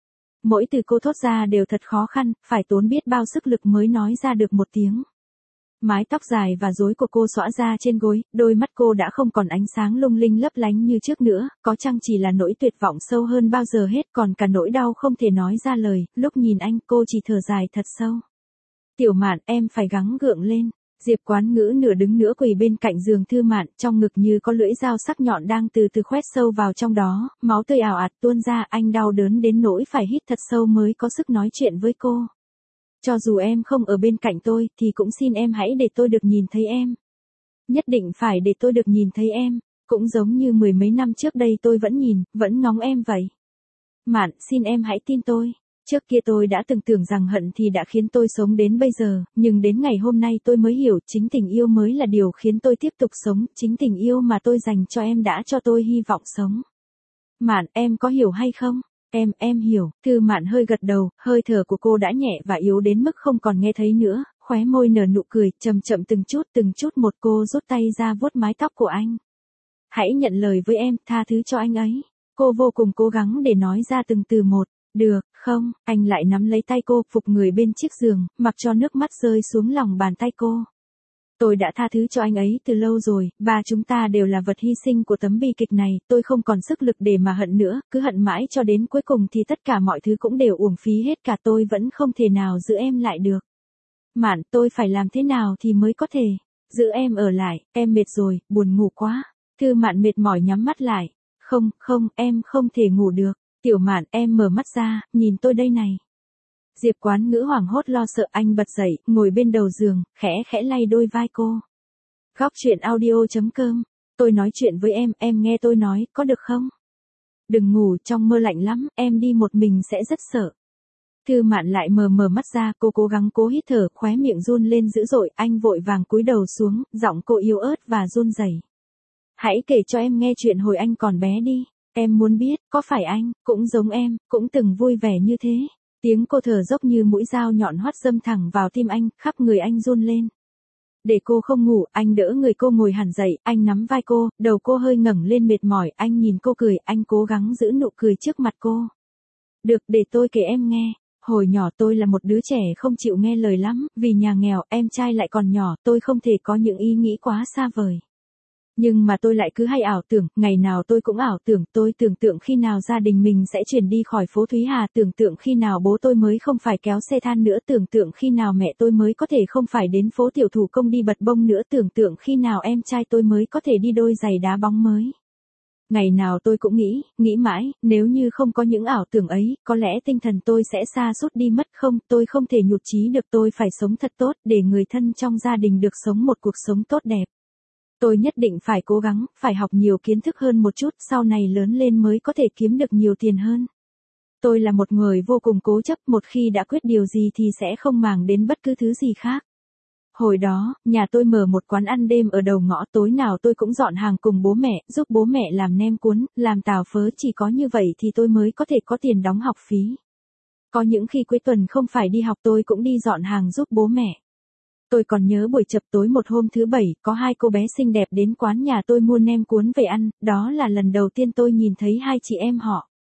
Mỗi từ cô thốt ra đều thật khó khăn, phải tốn biết bao sức lực mới nói ra được một tiếng. Mái tóc dài và rối của cô xõa ra trên gối, đôi mắt cô đã không còn ánh sáng lung linh lấp lánh như trước nữa, có chăng chỉ là nỗi tuyệt vọng sâu hơn bao giờ hết, còn cả nỗi đau không thể nói ra lời, lúc nhìn anh cô chỉ thở dài thật sâu. Tiểu Mạn, em phải gắng gượng lên. Diệp Quán Ngữ nửa đứng nửa quỳ bên cạnh giường Thư Mạn, trong ngực như có lưỡi dao sắc nhọn đang từ từ khoét sâu vào trong đó, máu tươi ào ạt tuôn ra, anh đau đớn đến nỗi phải hít thật sâu mới có sức nói chuyện với cô. Cho dù em không ở bên cạnh tôi, thì cũng xin em hãy để tôi được nhìn thấy em. Nhất định phải để tôi được nhìn thấy em, cũng giống như mười mấy năm trước đây tôi vẫn ngóng em vậy. Mạn, xin em hãy tin tôi. Trước kia tôi đã từng tưởng rằng hận thì đã khiến tôi sống đến bây giờ, nhưng đến ngày hôm nay tôi mới hiểu chính tình yêu mới là điều khiến tôi tiếp tục sống, chính tình yêu mà tôi dành cho em đã cho tôi hy vọng sống. Mạn, em có hiểu hay không? Em hiểu. Thư Mạn hơi gật đầu, hơi thở của cô đã nhẹ và yếu đến mức không còn nghe thấy nữa, khóe môi nở nụ cười, chậm chậm từng chút một cô rút tay ra vuốt mái tóc của anh. Hãy nhận lời với em, tha thứ cho anh ấy. Cô vô cùng cố gắng để nói ra từng từ một. Được, không, anh lại nắm lấy tay cô, phục người bên chiếc giường, mặc cho nước mắt rơi xuống lòng bàn tay cô. Tôi đã tha thứ cho anh ấy từ lâu rồi, ba chúng ta đều là vật hy sinh của tấm bi kịch này, tôi không còn sức lực để mà hận nữa, cứ hận mãi cho đến cuối cùng thì tất cả mọi thứ cũng đều uổng phí hết cả, tôi vẫn không thể nào giữ em lại được. Mạn, tôi phải làm thế nào thì mới có thể giữ em ở lại, em mệt rồi, buồn ngủ quá. Thư Mạn mệt mỏi nhắm mắt lại. Không, em không thể ngủ được. Tiểu Mạn, em mở mắt ra, nhìn tôi đây này. Diệp Quán Ngữ hoảng hốt lo sợ, anh bật dậy, ngồi bên đầu giường, khẽ lay đôi vai cô. Góc truyện audio.com. Tôi nói chuyện với em nghe tôi nói, có được không? Đừng ngủ, trong mơ lạnh lắm, em đi một mình sẽ rất sợ. Thư Mạn lại mở mắt ra, cô cố gắng cố hít thở, khóe miệng run lên dữ dội, anh vội vàng cúi đầu xuống, giọng cô yếu ớt và run rẩy. Hãy kể cho em nghe chuyện hồi anh còn bé đi. Em muốn biết, có phải anh, cũng giống em, cũng từng vui vẻ như thế. Tiếng cô thở dốc như mũi dao nhọn hoắt đâm thẳng vào tim anh, khắp người anh run lên. Để cô không ngủ, anh đỡ người cô ngồi hẳn dậy, anh nắm vai cô, đầu cô hơi ngẩng lên mệt mỏi, anh nhìn cô cười, anh cố gắng giữ nụ cười trước mặt cô. Được, để tôi kể em nghe. Hồi nhỏ tôi là một đứa trẻ không chịu nghe lời lắm, vì nhà nghèo, em trai lại còn nhỏ, tôi không thể có những ý nghĩ quá xa vời. Nhưng mà tôi lại cứ hay ảo tưởng, ngày nào tôi cũng ảo tưởng, tôi tưởng tượng khi nào gia đình mình sẽ chuyển đi khỏi phố Thúy Hà, tưởng tượng khi nào bố tôi mới không phải kéo xe than nữa, tưởng tượng khi nào mẹ tôi mới có thể không phải đến phố tiểu thủ công đi bật bông nữa, tưởng tượng khi nào em trai tôi mới có thể đi đôi giày đá bóng mới. Ngày nào tôi cũng nghĩ mãi, nếu như không có những ảo tưởng ấy, có lẽ tinh thần tôi sẽ sa sút đi mất, không, tôi không thể nhụt chí được, tôi phải sống thật tốt, để người thân trong gia đình được sống một cuộc sống tốt đẹp. Tôi nhất định phải cố gắng, phải học nhiều kiến thức hơn một chút, sau này lớn lên mới có thể kiếm được nhiều tiền hơn. Tôi là một người vô cùng cố chấp, một khi đã quyết điều gì thì sẽ không màng đến bất cứ thứ gì khác. Hồi đó, nhà tôi mở một quán ăn đêm ở đầu ngõ, tối nào tôi cũng dọn hàng cùng bố mẹ, giúp bố mẹ làm nem cuốn, làm tàu phớ, chỉ có như vậy thì tôi mới có thể có tiền đóng học phí. Có những khi cuối tuần không phải đi học tôi cũng đi dọn hàng giúp bố mẹ. Tôi còn nhớ buổi chập tối một hôm thứ Bảy, có hai cô bé xinh đẹp đến quán nhà tôi mua nem cuốn về ăn, đó là lần đầu tiên tôi nhìn thấy hai chị em họ.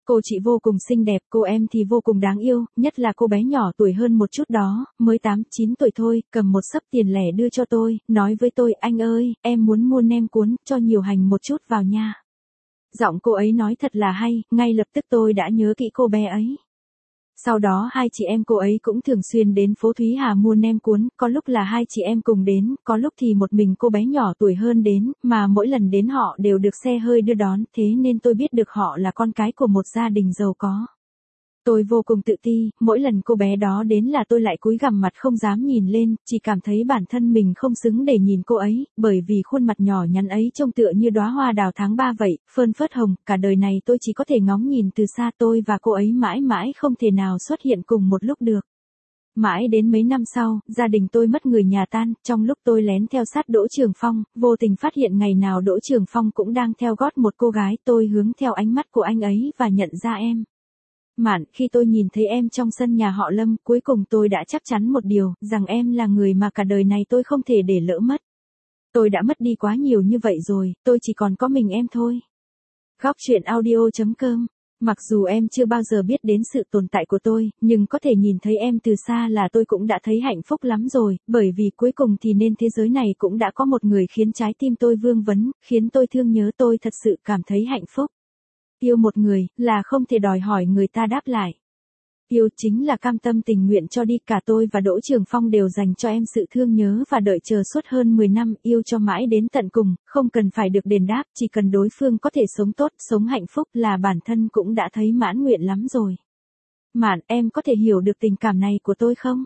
Cô chị vô cùng xinh đẹp, cô em thì vô cùng đáng yêu, nhất là cô bé nhỏ tuổi hơn một chút đó, mới 8, 9 tuổi thôi, cầm một xấp tiền lẻ đưa cho tôi, nói với tôi, anh ơi, em muốn mua nem cuốn, cho nhiều hành một chút vào nha. Giọng cô ấy nói thật là hay, ngay lập tức tôi đã nhớ kỹ cô bé ấy. Sau đó hai chị em cô ấy cũng thường xuyên đến phố Thúy Hà mua nem cuốn, có lúc là hai chị em cùng đến, có lúc thì một mình cô bé nhỏ tuổi hơn đến, mà mỗi lần đến họ đều được xe hơi đưa đón, thế nên tôi biết được họ là con cái của một gia đình giàu có. Tôi vô cùng tự ti, mỗi lần cô bé đó đến là tôi lại cúi gằm mặt không dám nhìn lên, chỉ cảm thấy bản thân mình không xứng để nhìn cô ấy, bởi vì khuôn mặt nhỏ nhắn ấy trông tựa như đóa hoa đào tháng 3 vậy, phơn phớt hồng, cả đời này tôi chỉ có thể ngóng nhìn từ xa, tôi và cô ấy mãi mãi không thể nào xuất hiện cùng một lúc được. Mãi đến mấy năm sau, gia đình tôi mất người nhà tan, trong lúc tôi lén theo sát Đỗ Trường Phong, vô tình phát hiện ngày nào Đỗ Trường Phong cũng đang theo gót một cô gái, tôi hướng theo ánh mắt của anh ấy và nhận ra em. Mạn, khi tôi nhìn thấy em trong sân nhà họ Lâm, cuối cùng tôi đã chắc chắn một điều, rằng em là người mà cả đời này tôi không thể để lỡ mất. Tôi đã mất đi quá nhiều như vậy rồi, tôi chỉ còn có mình em thôi. Góc truyện audio.com. Mặc dù em chưa bao giờ biết đến sự tồn tại của tôi, nhưng có thể nhìn thấy em từ xa là tôi cũng đã thấy hạnh phúc lắm rồi, bởi vì cuối cùng thì nên thế giới này cũng đã có một người khiến trái tim tôi vương vấn, khiến tôi thương nhớ, tôi thật sự cảm thấy hạnh phúc. Yêu một người, là không thể đòi hỏi người ta đáp lại. Yêu chính là cam tâm tình nguyện cho đi, cả tôi và Đỗ Trường Phong đều dành cho em sự thương nhớ và đợi chờ suốt hơn 10 năm, yêu cho mãi đến tận cùng, không cần phải được đền đáp, chỉ cần đối phương có thể sống tốt, sống hạnh phúc là bản thân cũng đã thấy mãn nguyện lắm rồi. Mạn, em có thể hiểu được tình cảm này của tôi không?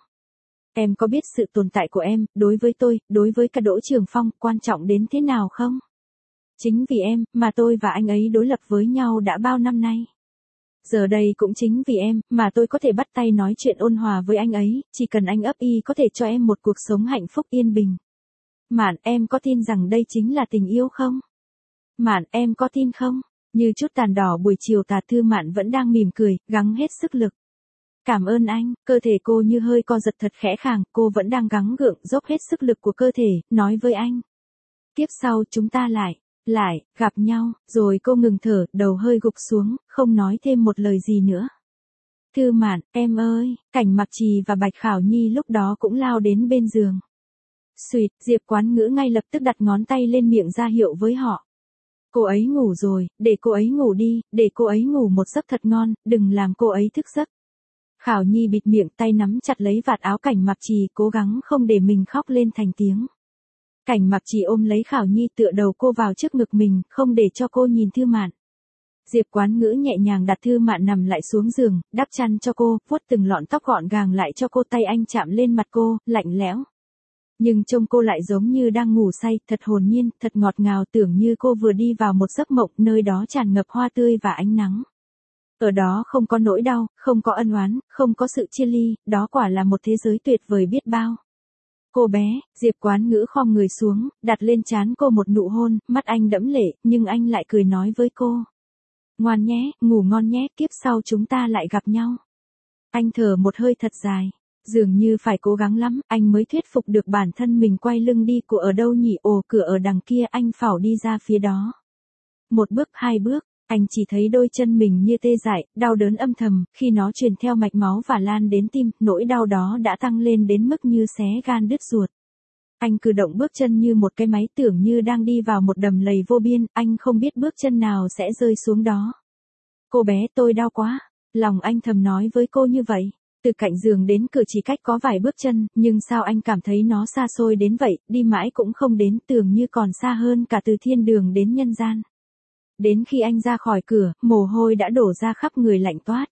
Em có biết sự tồn tại của em, đối với tôi, đối với cả Đỗ Trường Phong, quan trọng đến thế nào không? Chính vì em, mà tôi và anh ấy đối lập với nhau đã bao năm nay. Giờ đây cũng chính vì em, mà tôi có thể bắt tay nói chuyện ôn hòa với anh ấy, chỉ cần anh ấp y có thể cho em một cuộc sống hạnh phúc yên bình. Mạn, em có tin rằng đây chính là tình yêu không? Mạn, em có tin không? Như chút tàn đỏ buổi chiều tà, Thư Mạn vẫn đang mỉm cười, gắng hết sức lực. Cảm ơn anh, cơ thể cô như hơi co giật thật khẽ khàng, cô vẫn đang gắng gượng, dốc hết sức lực của cơ thể, nói với anh. Tiếp sau chúng ta lại, gặp nhau, rồi cô ngừng thở, đầu hơi gục xuống, không nói thêm một lời gì nữa. Thư Mạn, em ơi, Cảnh Mặc Trì và Bạch Khảo Nhi lúc đó cũng lao đến bên giường. Xuyệt, Diệp Quán Ngữ ngay lập tức đặt ngón tay lên miệng ra hiệu với họ. Cô ấy ngủ rồi, để cô ấy ngủ đi, để cô ấy ngủ một giấc thật ngon, đừng làm cô ấy thức giấc. Khảo Nhi bịt miệng, tay nắm chặt lấy vạt áo Cảnh Mặc Trì, cố gắng không để mình khóc lên thành tiếng. Cảnh Mặc Trì ôm lấy Khảo Nhi, tựa đầu cô vào trước ngực mình, không để cho cô nhìn Thư Mạn. Diệp Quán Ngữ nhẹ nhàng đặt Thư Mạn nằm lại xuống giường, đắp chăn cho cô, vuốt từng lọn tóc gọn gàng lại cho cô, tay anh chạm lên mặt cô, lạnh lẽo. Nhưng trông cô lại giống như đang ngủ say, thật hồn nhiên, thật ngọt ngào, tưởng như cô vừa đi vào một giấc mộng, nơi đó tràn ngập hoa tươi và ánh nắng. Ở đó không có nỗi đau, không có ân oán, không có sự chia ly, đó quả là một thế giới tuyệt vời biết bao. Cô bé, Diệp Quán Ngữ khom người xuống, đặt lên trán cô một nụ hôn, mắt anh đẫm lệ, nhưng anh lại cười nói với cô. Ngoan nhé, ngủ ngon nhé, kiếp sau chúng ta lại gặp nhau. Anh thở một hơi thật dài. Dường như phải cố gắng lắm, anh mới thuyết phục được bản thân mình quay lưng đi. Của ở đâu nhỉ? Ồ, cửa ở đằng kia, anh phảo đi ra phía đó. Một bước, hai bước, anh chỉ thấy đôi chân mình như tê dại, đau đớn âm thầm, khi nó truyền theo mạch máu và lan đến tim, nỗi đau đó đã tăng lên đến mức như xé gan đứt ruột. Anh cử động bước chân như một cái máy, tưởng như đang đi vào một đầm lầy vô biên, anh không biết bước chân nào sẽ rơi xuống đó. Cô bé, tôi đau quá, lòng anh thầm nói với cô như vậy. Từ cạnh giường đến cửa chỉ cách có vài bước chân, nhưng sao anh cảm thấy nó xa xôi đến vậy, đi mãi cũng không đến, tưởng như còn xa hơn cả từ thiên đường đến nhân gian. Đến khi anh ra khỏi cửa, mồ hôi đã đổ ra khắp người, lạnh toát.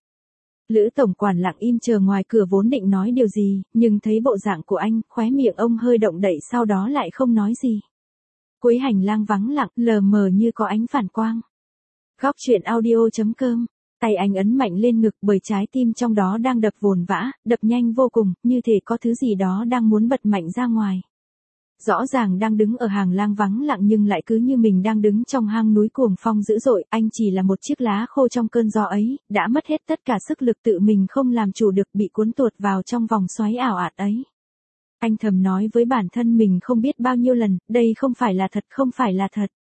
Lữ tổng quản lặng im chờ ngoài cửa, vốn định nói điều gì, nhưng thấy bộ dạng của anh, khóe miệng ông hơi động đậy, sau đó lại không nói gì. Cuối hành lang vắng lặng, lờ mờ như có ánh phản quang. Góc truyện audio.com. Tay anh ấn mạnh lên ngực, bởi trái tim trong đó đang đập vồn vã, đập nhanh vô cùng, như thể có thứ gì đó đang muốn bật mạnh ra ngoài. Rõ ràng đang đứng ở hàng lang vắng lặng nhưng lại cứ như mình đang đứng trong hang núi cuồng phong dữ dội, anh chỉ là một chiếc lá khô trong cơn gió ấy, đã mất hết tất cả sức lực, tự mình không làm chủ được, bị cuốn tuột vào trong vòng xoáy ảo ạt ấy. Anh thầm nói với bản thân mình không biết bao nhiêu lần, đây không phải là thật, không phải là thật.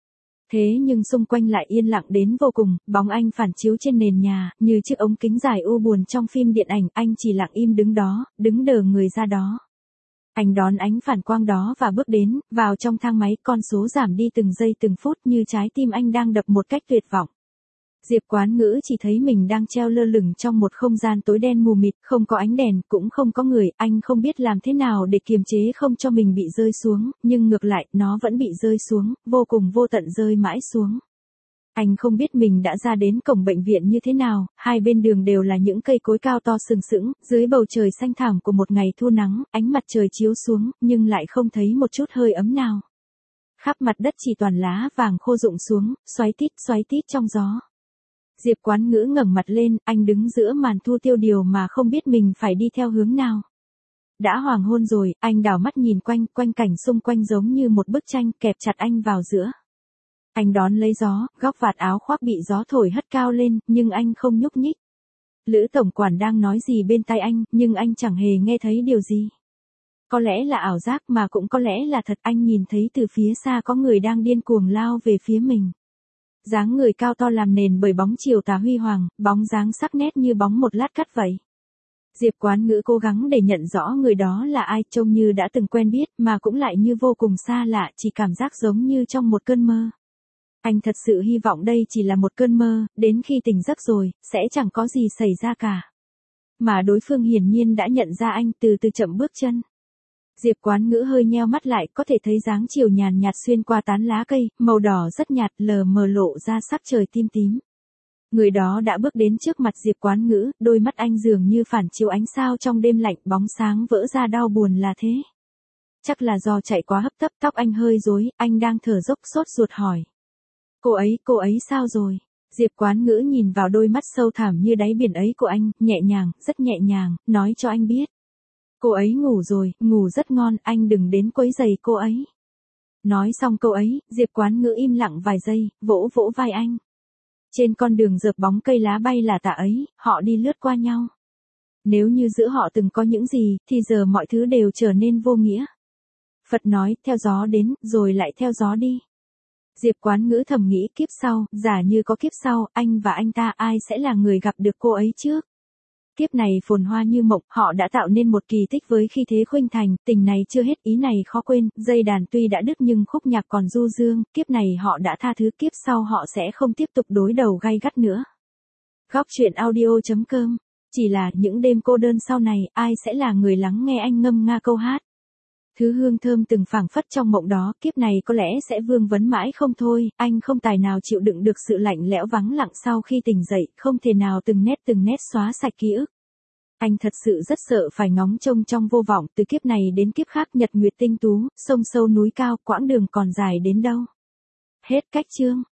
Thế nhưng xung quanh lại yên lặng đến vô cùng, bóng anh phản chiếu trên nền nhà, như chiếc ống kính dài u buồn trong phim điện ảnh, anh chỉ lặng im đứng đó, đứng đờ người ra đó. Anh đón ánh phản quang đó và bước đến, vào trong thang máy, con số giảm đi từng giây từng phút như trái tim anh đang đập một cách tuyệt vọng. Diệp Quán Ngữ chỉ thấy mình đang treo lơ lửng trong một không gian tối đen mù mịt, không có ánh đèn, cũng không có người, anh không biết làm thế nào để kiềm chế không cho mình bị rơi xuống, nhưng ngược lại, nó vẫn bị rơi xuống, vô cùng vô tận rơi mãi xuống. Anh không biết mình đã ra đến cổng bệnh viện như thế nào, hai bên đường đều là những cây cối cao to sừng sững, dưới bầu trời xanh thẳm của một ngày thu nắng, ánh mặt trời chiếu xuống, nhưng lại không thấy một chút hơi ấm nào. Khắp mặt đất chỉ toàn lá vàng khô rụng xuống, xoáy tít trong gió. Diệp Quán Ngữ ngẩng mặt lên, anh đứng giữa màn thu tiêu điều mà không biết mình phải đi theo hướng nào. Đã hoàng hôn rồi, anh đảo mắt nhìn quanh cảnh xung quanh giống như một bức tranh kẹp chặt anh vào giữa. Anh đón lấy gió, góc vạt áo khoác bị gió thổi hất cao lên, nhưng anh không nhúc nhích. Lữ tổng quản đang nói gì bên tai anh, nhưng anh chẳng hề nghe thấy điều gì. Có lẽ là ảo giác mà cũng có lẽ là thật, anh nhìn thấy từ phía xa có người đang điên cuồng lao về phía mình. Dáng người cao to làm nền bởi bóng chiều tà huy hoàng, bóng dáng sắc nét như bóng một lát cắt vậy. Diệp Quán Ngữ cố gắng để nhận rõ người đó là ai, trông như đã từng quen biết mà cũng lại như vô cùng xa lạ, chỉ cảm giác giống như trong một cơn mơ. Anh thật sự hy vọng đây chỉ là một cơn mơ, đến khi tỉnh giấc rồi, sẽ chẳng có gì xảy ra cả. Mà đối phương hiển nhiên đã nhận ra anh, từ từ chậm bước chân. Diệp Quán Ngữ hơi nheo mắt lại, có thể thấy dáng chiều nhàn nhạt xuyên qua tán lá cây, màu đỏ rất nhạt, lờ mờ lộ ra sắc trời tím tím. Người đó đã bước đến trước mặt Diệp Quán Ngữ, đôi mắt anh dường như phản chiếu ánh sao trong đêm lạnh, bóng sáng vỡ ra đau buồn là thế. Chắc là do chạy quá hấp tấp, tóc anh hơi rối, anh đang thở dốc sốt ruột hỏi. Cô ấy sao rồi? Diệp Quán Ngữ nhìn vào đôi mắt sâu thẳm như đáy biển ấy của anh, nhẹ nhàng, rất nhẹ nhàng, nói cho anh biết. Cô ấy ngủ rồi, ngủ rất ngon, anh đừng đến quấy rầy cô ấy. Nói xong câu ấy, Diệp Quán Ngữ im lặng vài giây, vỗ vỗ vai anh. Trên con đường rợp bóng cây lá bay là tả ấy, họ đi lướt qua nhau. Nếu như giữa họ từng có những gì, thì giờ mọi thứ đều trở nên vô nghĩa. Phật nói, theo gió đến, rồi lại theo gió đi. Diệp Quán Ngữ thầm nghĩ kiếp sau, giả như có kiếp sau, anh và anh ta ai sẽ là người gặp được cô ấy trước. Kiếp này phồn hoa như mộng, họ đã tạo nên một kỳ tích với khi thế khuynh thành, tình này chưa hết, ý này khó quên, dây đàn tuy đã đứt nhưng khúc nhạc còn du dương, kiếp này họ đã tha thứ, kiếp sau họ sẽ không tiếp tục đối đầu gay gắt nữa. Góc truyện audio.com, chỉ là những đêm cô đơn sau này, ai sẽ là người lắng nghe anh ngâm nga câu hát. Thứ hương thơm từng phảng phất trong mộng đó, kiếp này có lẽ sẽ vương vấn mãi không thôi, anh không tài nào chịu đựng được sự lạnh lẽo vắng lặng sau khi tỉnh dậy, không thể nào từng nét xóa sạch ký ức. Anh thật sự rất sợ phải ngóng trông trong vô vọng, từ kiếp này đến kiếp khác, nhật nguyệt tinh tú, sông sâu núi cao, quãng đường còn dài đến đâu. Hết cách chương.